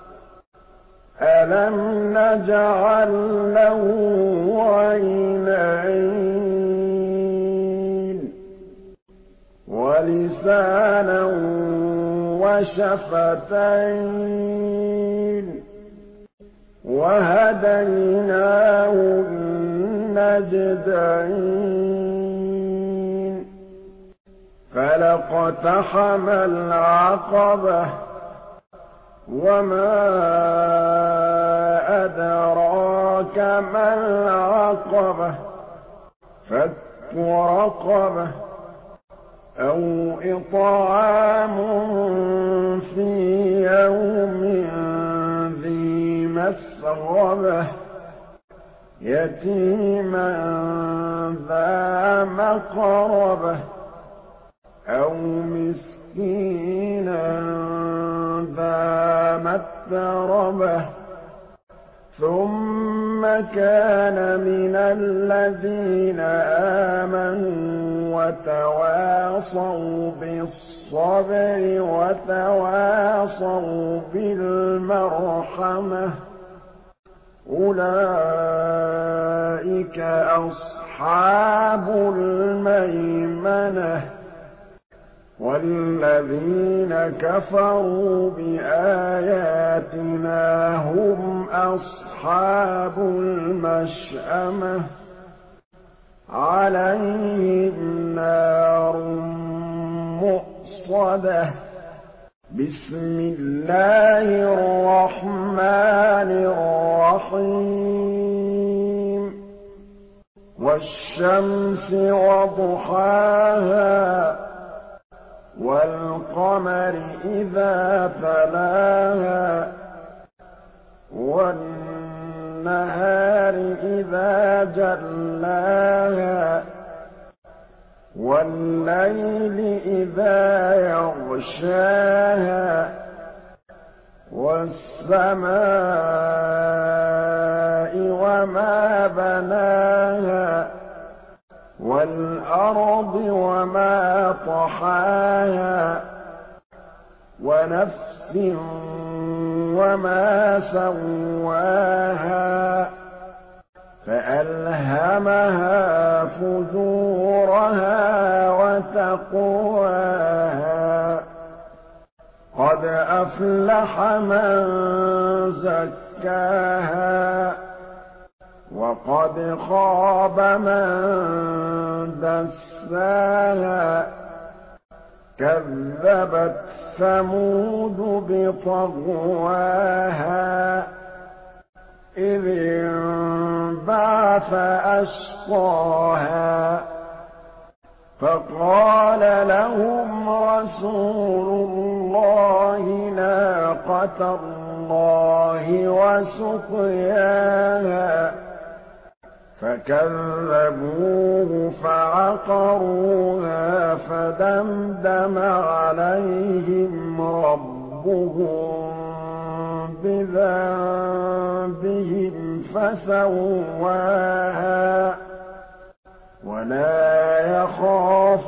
ألم نجعل له عينين ولسانا وشفتين وهديناه النجدين فلاقتحم العقبة وما أدراك ما العقبة فك رقبة أو إطعام في يوم ذي مسغبة يتيما ذا مقربة أو مسكينا ذا متربة ثم كان من الذين آمنوا وتواصوا بالصبر وتواصوا بالمرحمة أولئك أصحاب الميمنة والذين كفروا بآياتنا هم أصحاب المشأمة عليهم نار مؤصدة بسم الله الرحمن الرحيم والشمس وضحاها والقمر إذا تلاها والنهار إذا جلاها والليل إذا يغشاها والسماء وما بناها والأرض وما طحاها ونفس وما سواها فألهمها فجورها وتقواها قد أفلح من زكاها وقد خاب من دساها كذبت ثمود بطغواها إذ انبعث أشقاها فقال لهم رسول الله ناقة الله وسقياها فكذبوه فعقروها فدمدم عليهم ربهم بذنبهم فسواها ولا يخاف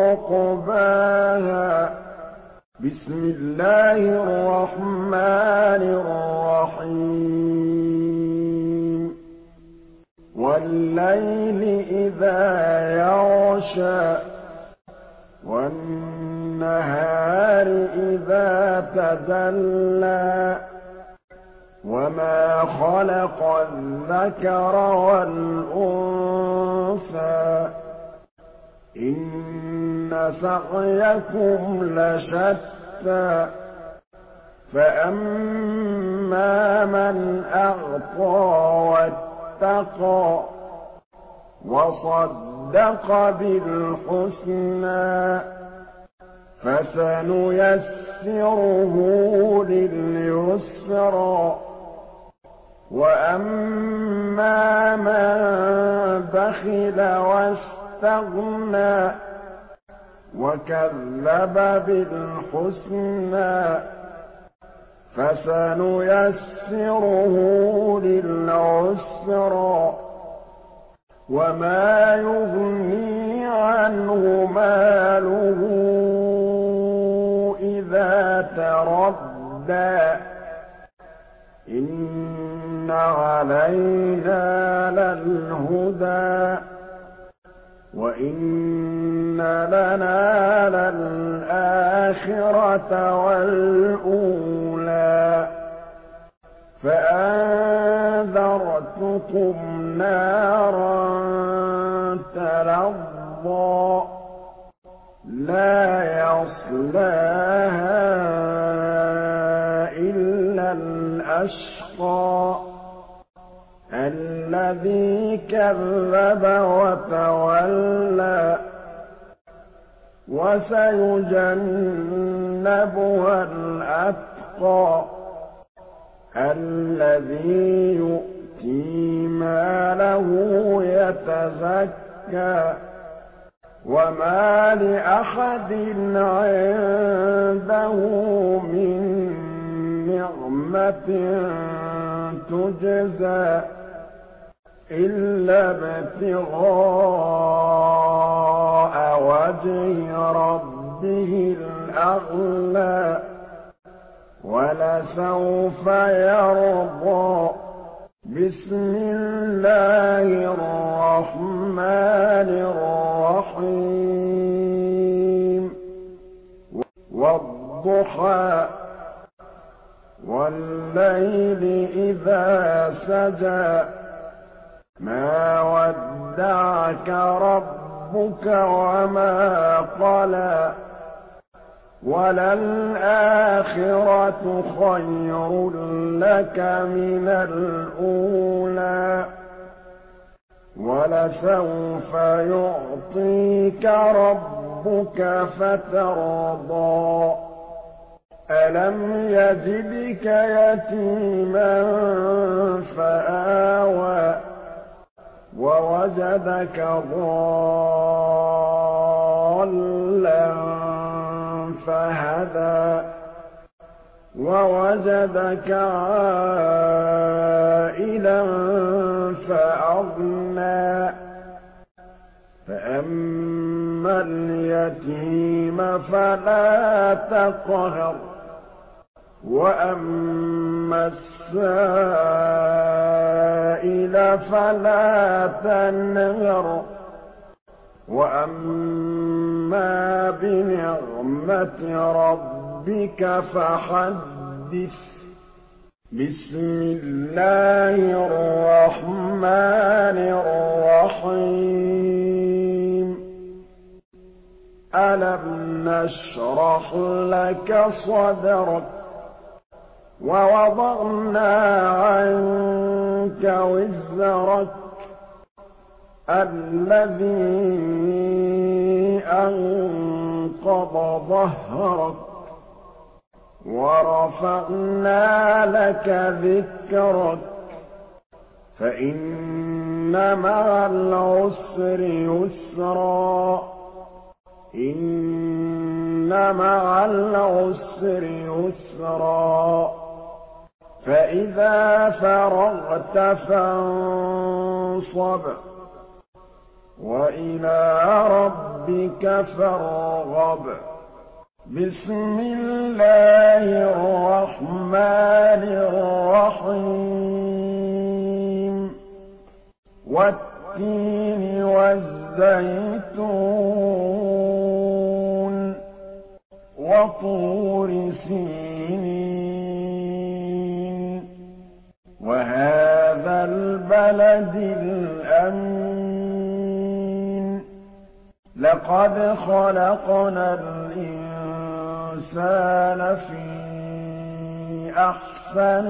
عقباها بسم الله الرحمن الرحيم والليل إذا يغشى والنهار إذا تجلى وما خلق الذكر والأنثى إن سعيكم لشتى فأما من أعطى واتقى وصدق بالحسنى فسنيسره لليسرى وأما من بخل واستغنى وكذب بالحسنى فسنيسره للعسرى وما يغني عنه ماله إذا تردى إن علينا للهدى وإن لنا للآخرة والأولى فأنذرتكم نارا تلظى لا يصلاها إلا الأشقى الذي كذب وتولى وسيجنبها الأتقى الذي يؤتي يُؤْتِي مَالَهُ يَتَزَكَّىٰ وَمَا لِأَحَدٍ عِندَهُ مِن نِّعْمَةٍ تُجْزَىٰ إِلَّا ابْتِغَاءَ وَجْهِ رَبِّهِ الْأَعْلَىٰ وَلَسَوْفَ يَرْضَىٰ بِسْمِ اللَّهِ الرَّحْمَٰنِ الرَّحِيمِ وَالضُّحَىٰ وَاللَّيْلِ إِذَا سَجَىٰ مَا وَدَّعَكَ رَبُّكَ وَمَا قَلَىٰ وَلَلْآخِرَةُ خَيْرٌ لَّكَ مِنَ الْأُولَىٰ وَلَسَوْفَ يُعْطِيكَ رَبُّكَ فَتَرْضَىٰ أَلَمْ يَجِدْكَ يَتِيمًا فَآوَىٰ وَوَجَدَكَ ضَالًّا فَهَدَىٰ وَوَجَدَكَ عَائِلًا فَأَغْنَىٰ فَأَمَّا الْيَتِيمَ فَلَا تَقْهَرْ وَأَمَّا السَّائِلَ فَلَا تَنْهَرْ وَأَمَّا بِنِعْمَةِ رَبِّكَ فَحَدِّثْ بِسْمِ اللَّهِ الرَّحْمَٰنِ الرَّحِيمِ أَلَمْ نَشْرَحْ لَكَ صَدْرَكَ وَوَضَعْنَا عَنكَ وِزْرَكَ الَّذِي أَنقَضَ ظَهْرَكَ وَرَفَعْنَا لَكَ ذِكْرَكَ فَإِنَّ مَعَ الْعُسْرِ يُسْرًا إِنَّ مَعَ الْعُسْرِ يُسْرًا فَإِذَا فَرَغْتَ فَانصَبْ وَإِلَىٰ رَبِّكَ فَارْغَب بِسْمِ اللَّهِ الرَّحْمَٰنِ الرَّحِيمِ وَالتِّينِ وَالزَّيْتُونِ وَطُورِ سِينِينَ وَهَٰذَا الْبَلَدِ الْأَمِينِ لَقَدْ خَلَقْنَا الْإِنسَانَ فِي أَحْسَنِ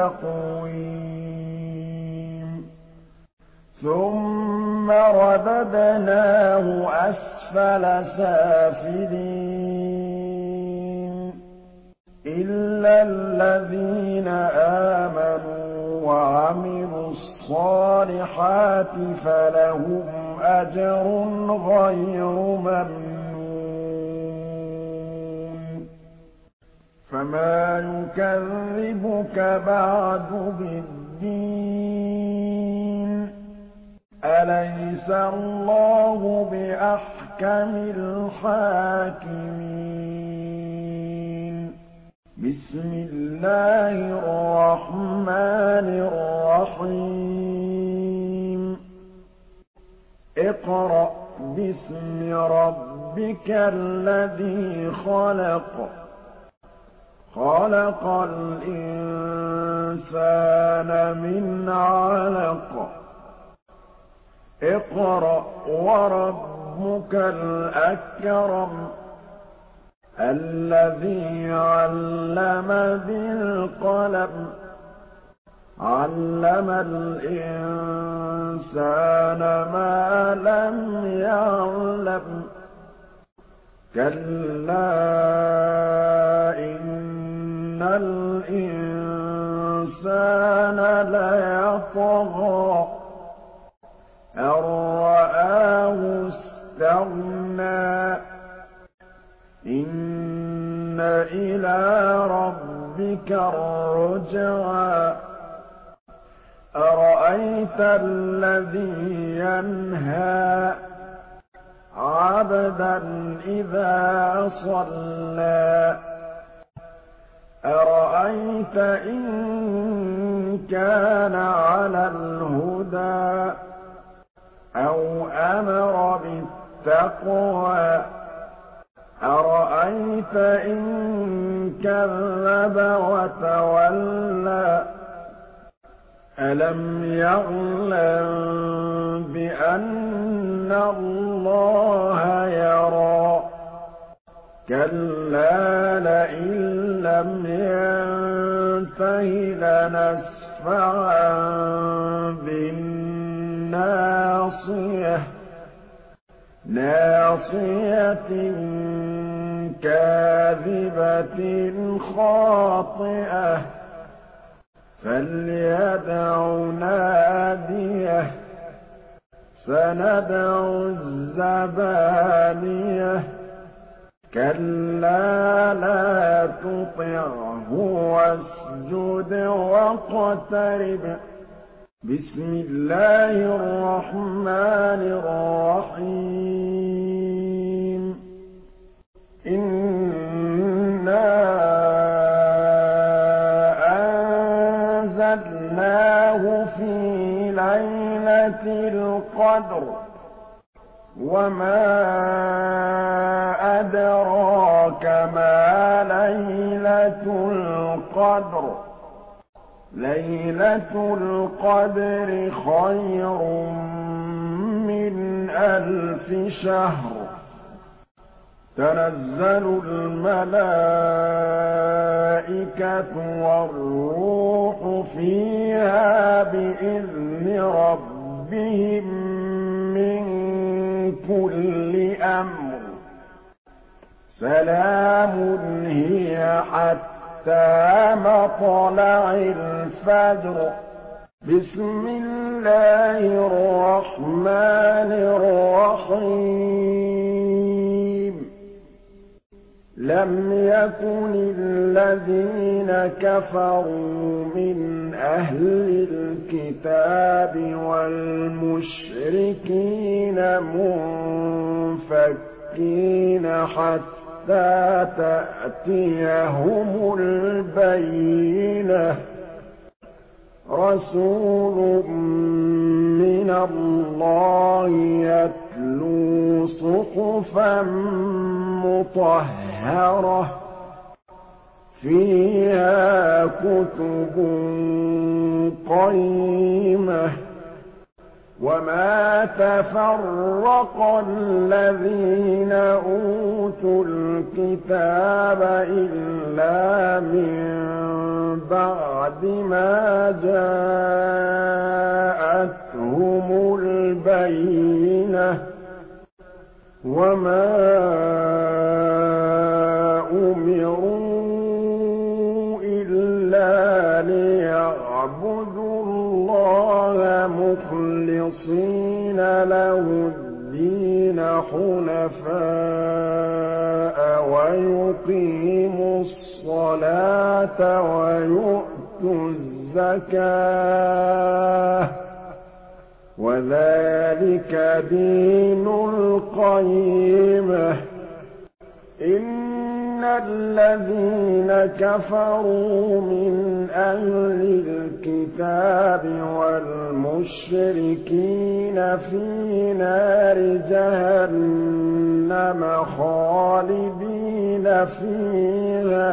تَقْوِيمٍ ثُمَّ رَدَدْنَاهُ أَسْفَلَ سَافِلِينَ إِلَّا الَّذِينَ آمَنُوا وَعَمِلُوا الصَّالِحَاتِ فَلَهُمْ أَجْرٌ غَيْرُ مَمْنُونٍ فَمَا يُكَذِّبُكَ بَعْدُ بِالدِّينِ أَلَيْسَ اللَّهُ بِأَحْكَمِ الْحَاكِمِينَ بِسْمِ اللَّهِ الرَّحْمَٰنِ الرَّحِيمِ اقْرَأْ بِاسْمِ رَبِّكَ الَّذِي خَلَقَ خَلَقَ الْإِنسَانَ مِنْ عَلَقٍ اقْرَأْ وَرَبُّكَ الْأَكْرَمُ الَّذِي عَلَّمَ بِالْقَلَمِ عَلَّمَ الْإِنسَانَ مَا لَمْ يَعْلَمْ كَلَّا إِنَّ الْإِنسَانَ لَيَطْغَىٰ طغى أن رآه استغنى إن إلى ربك الرجعى أرأيت الذي ينهى عبدا إذا صلى أرأيت إن كان على الهدى أو أمر بالتقوى أرأيت إن كذب وتولى ألم يعلم بأن الله يرى كلا لئن لم ينته لنسفعا بالناصية ناصية كاذبة خاطئة فليدع ناديه سندع الزبانية كلا لا تطعه واسجد واقترب بسم الله الرحمن الرحيم إنا أنزلناه في ليلة القدر وما أدراك ما ليلة القدر ليلة القدر خير من 1000 شهر تنزل الملائكة والروح فيها بإذن ربهم من كل أمر سلام هي حتى مطلع الفجر بسم الله الرحمن الرحيم لم يكن الذين كفروا من أهل الكتاب والمشركين منفكين حتى تأتيهم البينة رسول من الله يتلو صحفا مطهرة فيها كتب قيمة وما تفرق الذين أوتوا الكتاب إلا من بعد ما جاءتهم البينة وما أمروا إلا ليعبدوا الله مخلصين له الدين حنفاء ويقيموا الصلاة ويؤتوا الزكاة وذلك دين القيمة إن الذين كفروا من أهل الكتاب والمشركين في نار جهنم خالدين فيها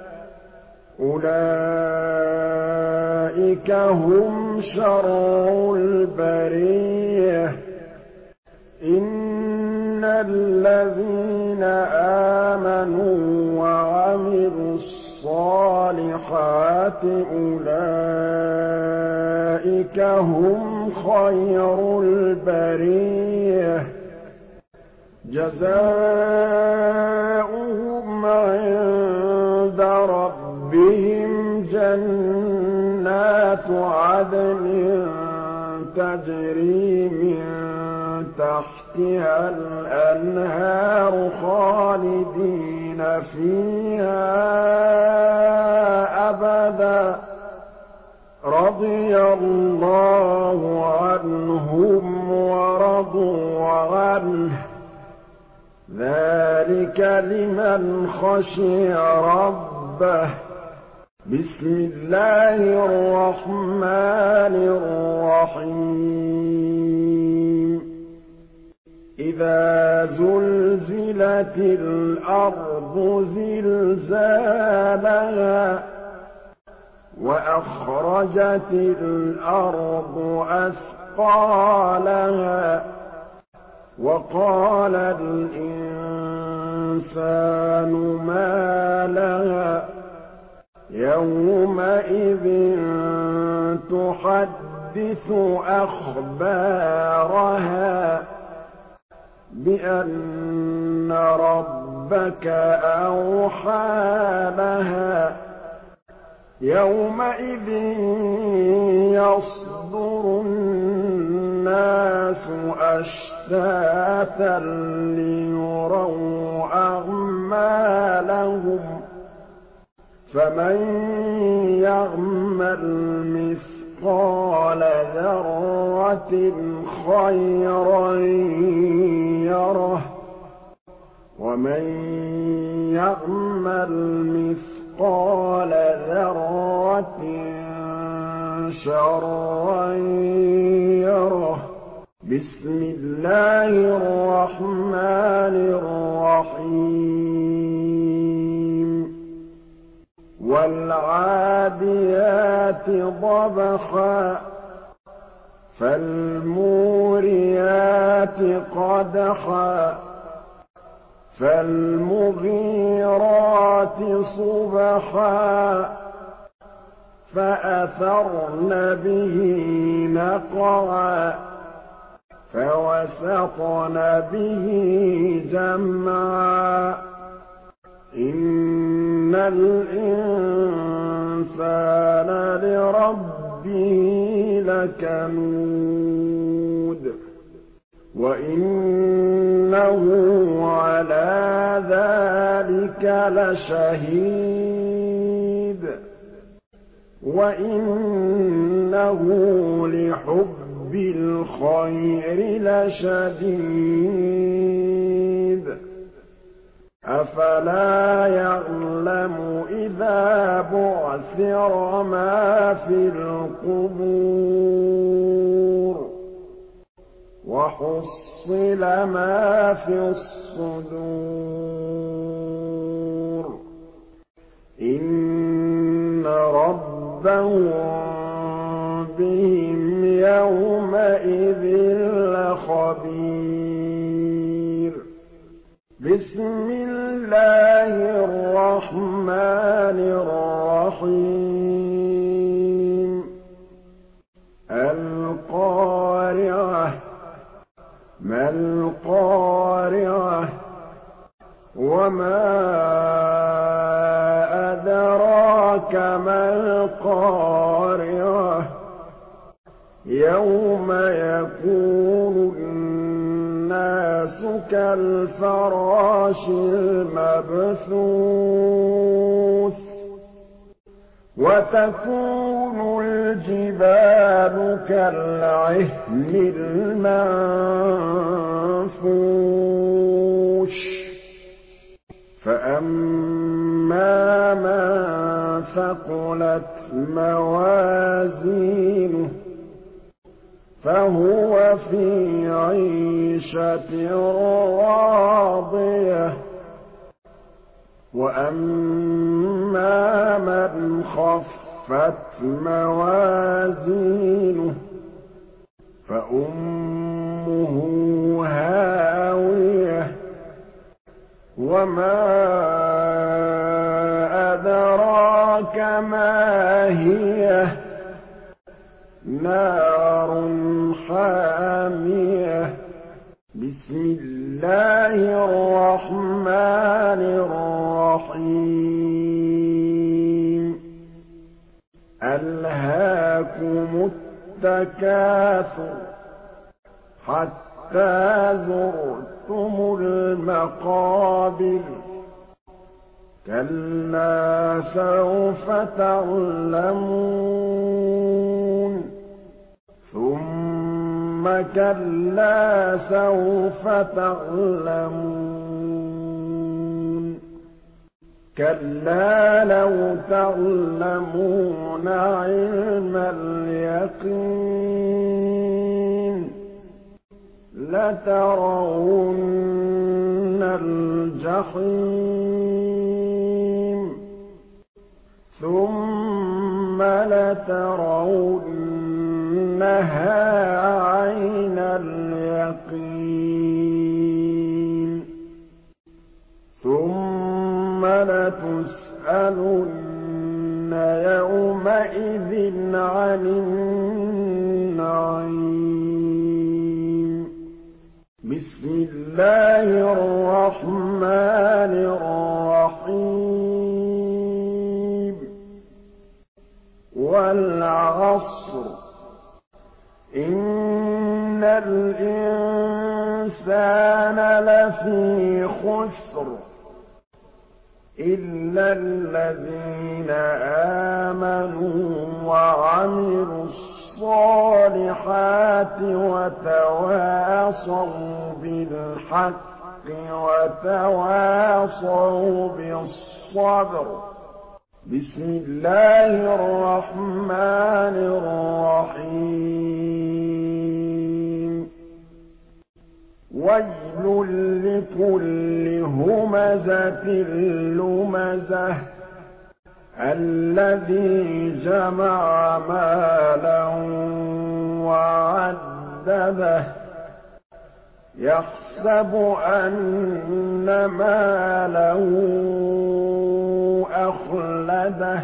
أولئك هم شر البرية إن الذين آمنوا وعملوا الصالحات أولئك هم خير البرية جزاؤهم عند ربهم جنات عدن تجري من تحتها الأنهار خالدين فيها أبدا رضي الله عنهم ورضوا عنه ذلك لمن خشي ربه بسم الله الرحمن الرحيم إذا زلزلت الأرض زلزالها وأخرجت الأرض أثقالها وقال الإنسان ما لها يومئذ تحدث أخبارها بأن ربك أوحى لها يومئذ يصدر الناس أشتاتا ليروا أعمالهم فمن يعمل مثقال ذرة خيرا يره ومن يعمل مثقال ذرة شرا يره بسم الله الرحمن الرحيم والعاديات ضبحا فالموريات قدحا فالمغيرات صبحا فأثرن به نقعا فوسطن به جمعا إن الإنسان لربه لكنود وإنه على ذلك لشهيد وإنه لحب الخير لشديد أفلا يعلم إذا بعثر ما في القبور وحصل ما في الصدور إن ربهم بهم يومئذ لخبير بسم الله الرحمن الرحيم القارعة ما القارعة وما أدراك ما القارعة يوم يكون الناس كالفراش المبثوث وتكون الجبال كالعهن المنفوش فأما من ثقلت موازينه فهو في عيشة راضية وأما من خفت موازينه فأمه هاوية وما أدراك ما هي نار حامية بسم الله الرحمن الرحيم ألهاكم التكاثر حتى زرتم المقابر كلا سوف تعلمون ثم كلا سوف تعلمون كلا لو تعلمون علم اليقين لترون الجحيم ثم لترونها عين اليقين ثم لتسألن يومئذ عن النعيم بسم الله الرحمن الرحيم والعصر إن الإنسان لفي خسر إلا الذين آمنوا وعملوا الصالحات وتواصوا بالحق وتواصوا بالصبر بسم الله الرحمن الرحيم ويل لكل همزة لمزة الذي جمع مالا وعدده يحسب أن ماله أخلده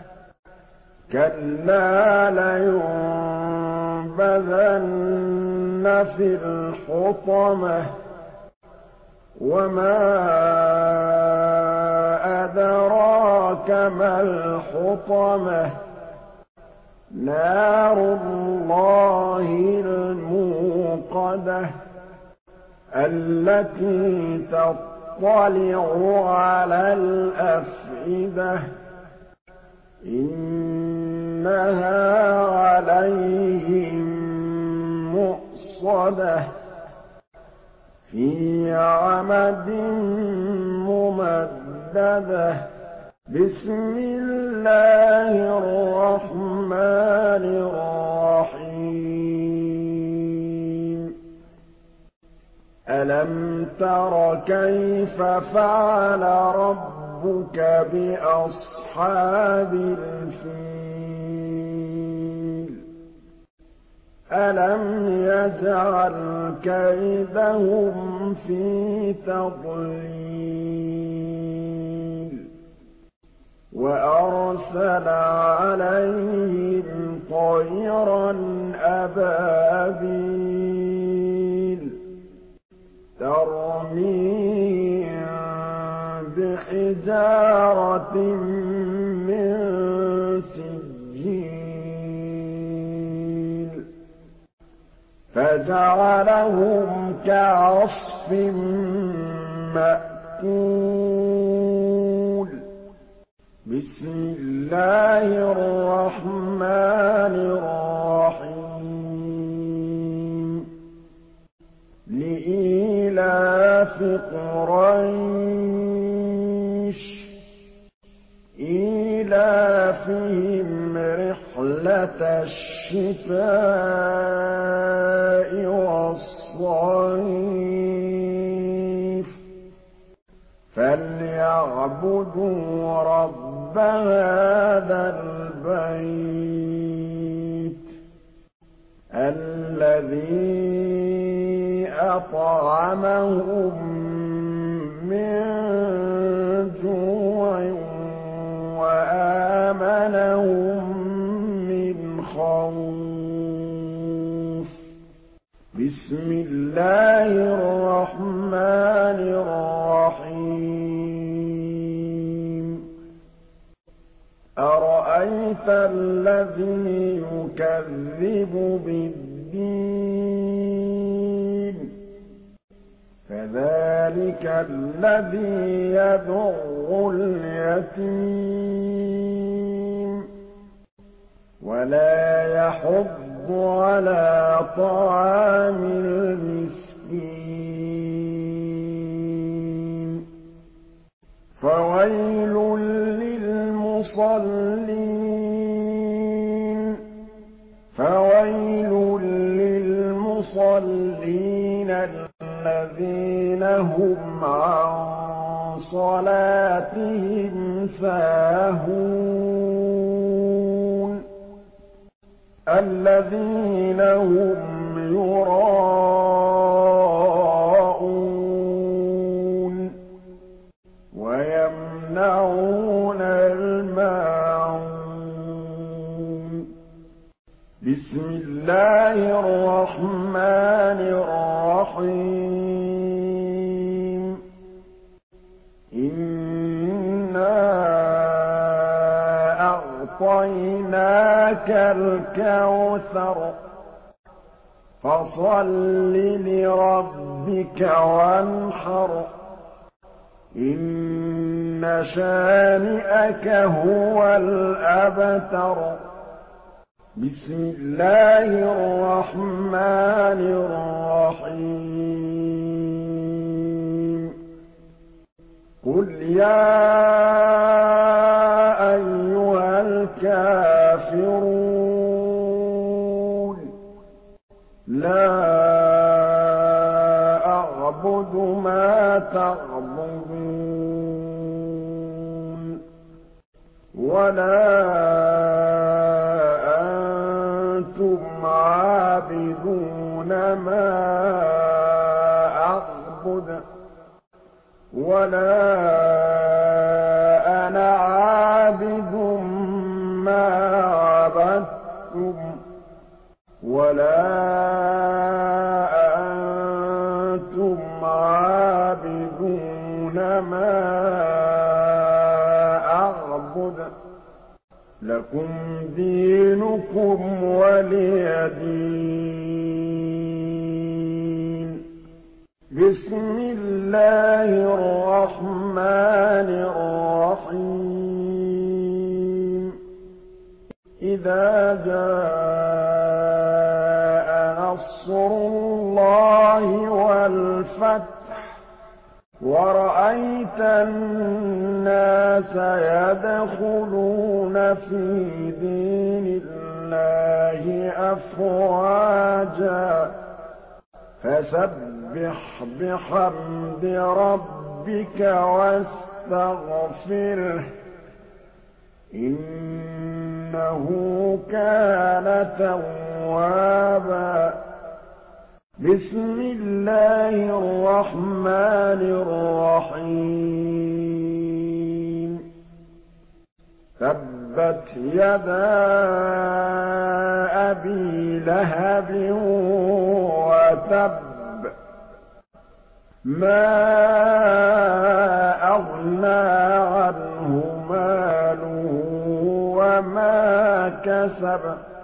كلا لينبذن في الحطمة وما أدراك ما الحطمة نار الله الموقدة التي تطلع على الأفئدة إنها عليهم مؤصدة في عمد ممددة بسم الله الرحمن الرحيم ألم تر كيف فعل ربك بأصحاب الفيل ألم يجعل كيدهم في تضليل وأرسل عليهم طيرا أبابيل ترميهم بحجارة من سجيل فجعلهم كعصف مأكول بسم الله الرحمن الرحيم لإيلاف قريش إيلافهم رحلة الشتاء والصيف فليعبدوا رب هذا البيت الذي أطعمهم من جوع وآمنهم من خوف بسم الله الرحمن الرحيم أرأيت أَرَأَيْتَ الَّذِي يُكَذِّبُ بِالدِّينِ فَذَلِكَ الَّذِي يَدُعُّ الْيَتِيمَ وَلَا يَحُضُّ عَلَىٰ طَعَامِ الْمِسْكِينِ فَوَيْلٌ لِّلْمُصَلِّينَ الَّذِينَ هُمْ عَن صَلَاتِهِمْ سَاهُونَ الَّذِينَ هُمْ يُرَاءُونَ وَيَمْنَعُونَ الْمَاعُونَ بِسْمِ اللَّهِ الرَّحْمَٰنِ الرَّحِيمِ إِنَّا أَعْطَيْنَاكَ الْكَوْثَرَ فَصَلِّ لِرَبِّكَ وَانْحَرْ إِنَّ شَانِئَكَ هُوَ الْأَبْتَرُ بسم الله الرحمن الرحيم قل يا أيها الكافرون لا أعبد ما تعبدون ولا عابدون ما أعبد ولا أنا عابد ما عبدتم ولا أنتم عابدون ما أعبد لكم دينكم ولي دين بسم الله الرحمن الرحيم إذا جاء نصر الله والفتح ورأيت الناس يدخلون في دين الله أفواجا فسبح بحمد ربك واستغفره إنه كان توابا بسم الله الرحمن الرحيم تبت يدا أبي لهب وتب ما أغنى عنه ماله وما كسب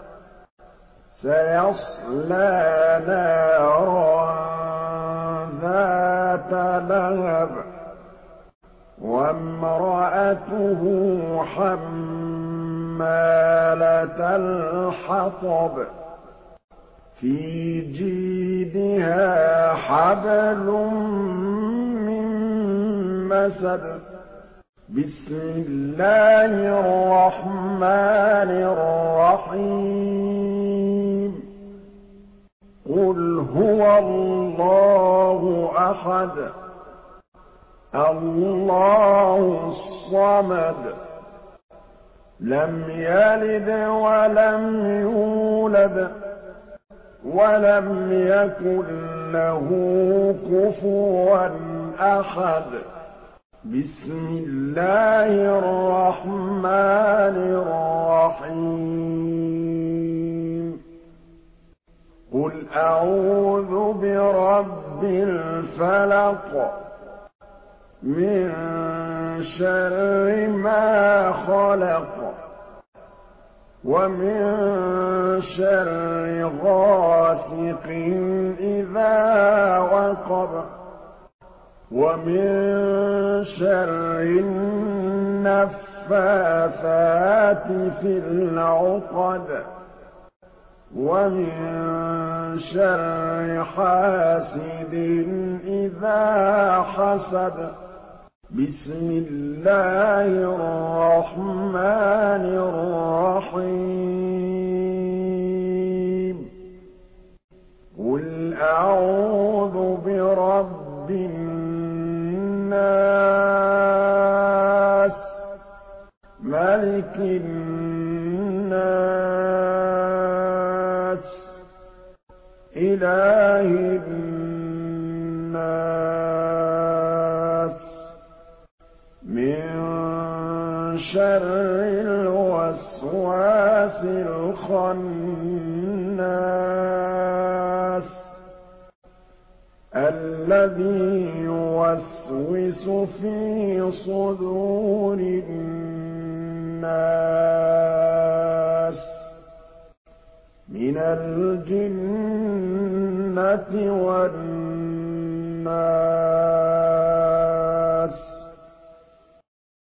سيصلى نارا ذات لهب وامرأته حمالة الحطب في جيدها حبل من مسد بسم الله الرحمن الرحيم قل هو الله أحد الله الصمد لم يلد ولم يولد ولم يكن له كفوا أحد بسم الله الرحمن الرحيم قل أعوذ برب الفلق من شر ما خلق ومن شر غاسق إذا وقب ومن شر النفاثات في العقد ومن شر حاسد إذا حسد بسم الله الرحمن الرحيم قل أعوذ برب الناس ملك الناس إله الناس من شر الوسواس الخناس الذي يوسوس في صدور الناس من الجنة والناس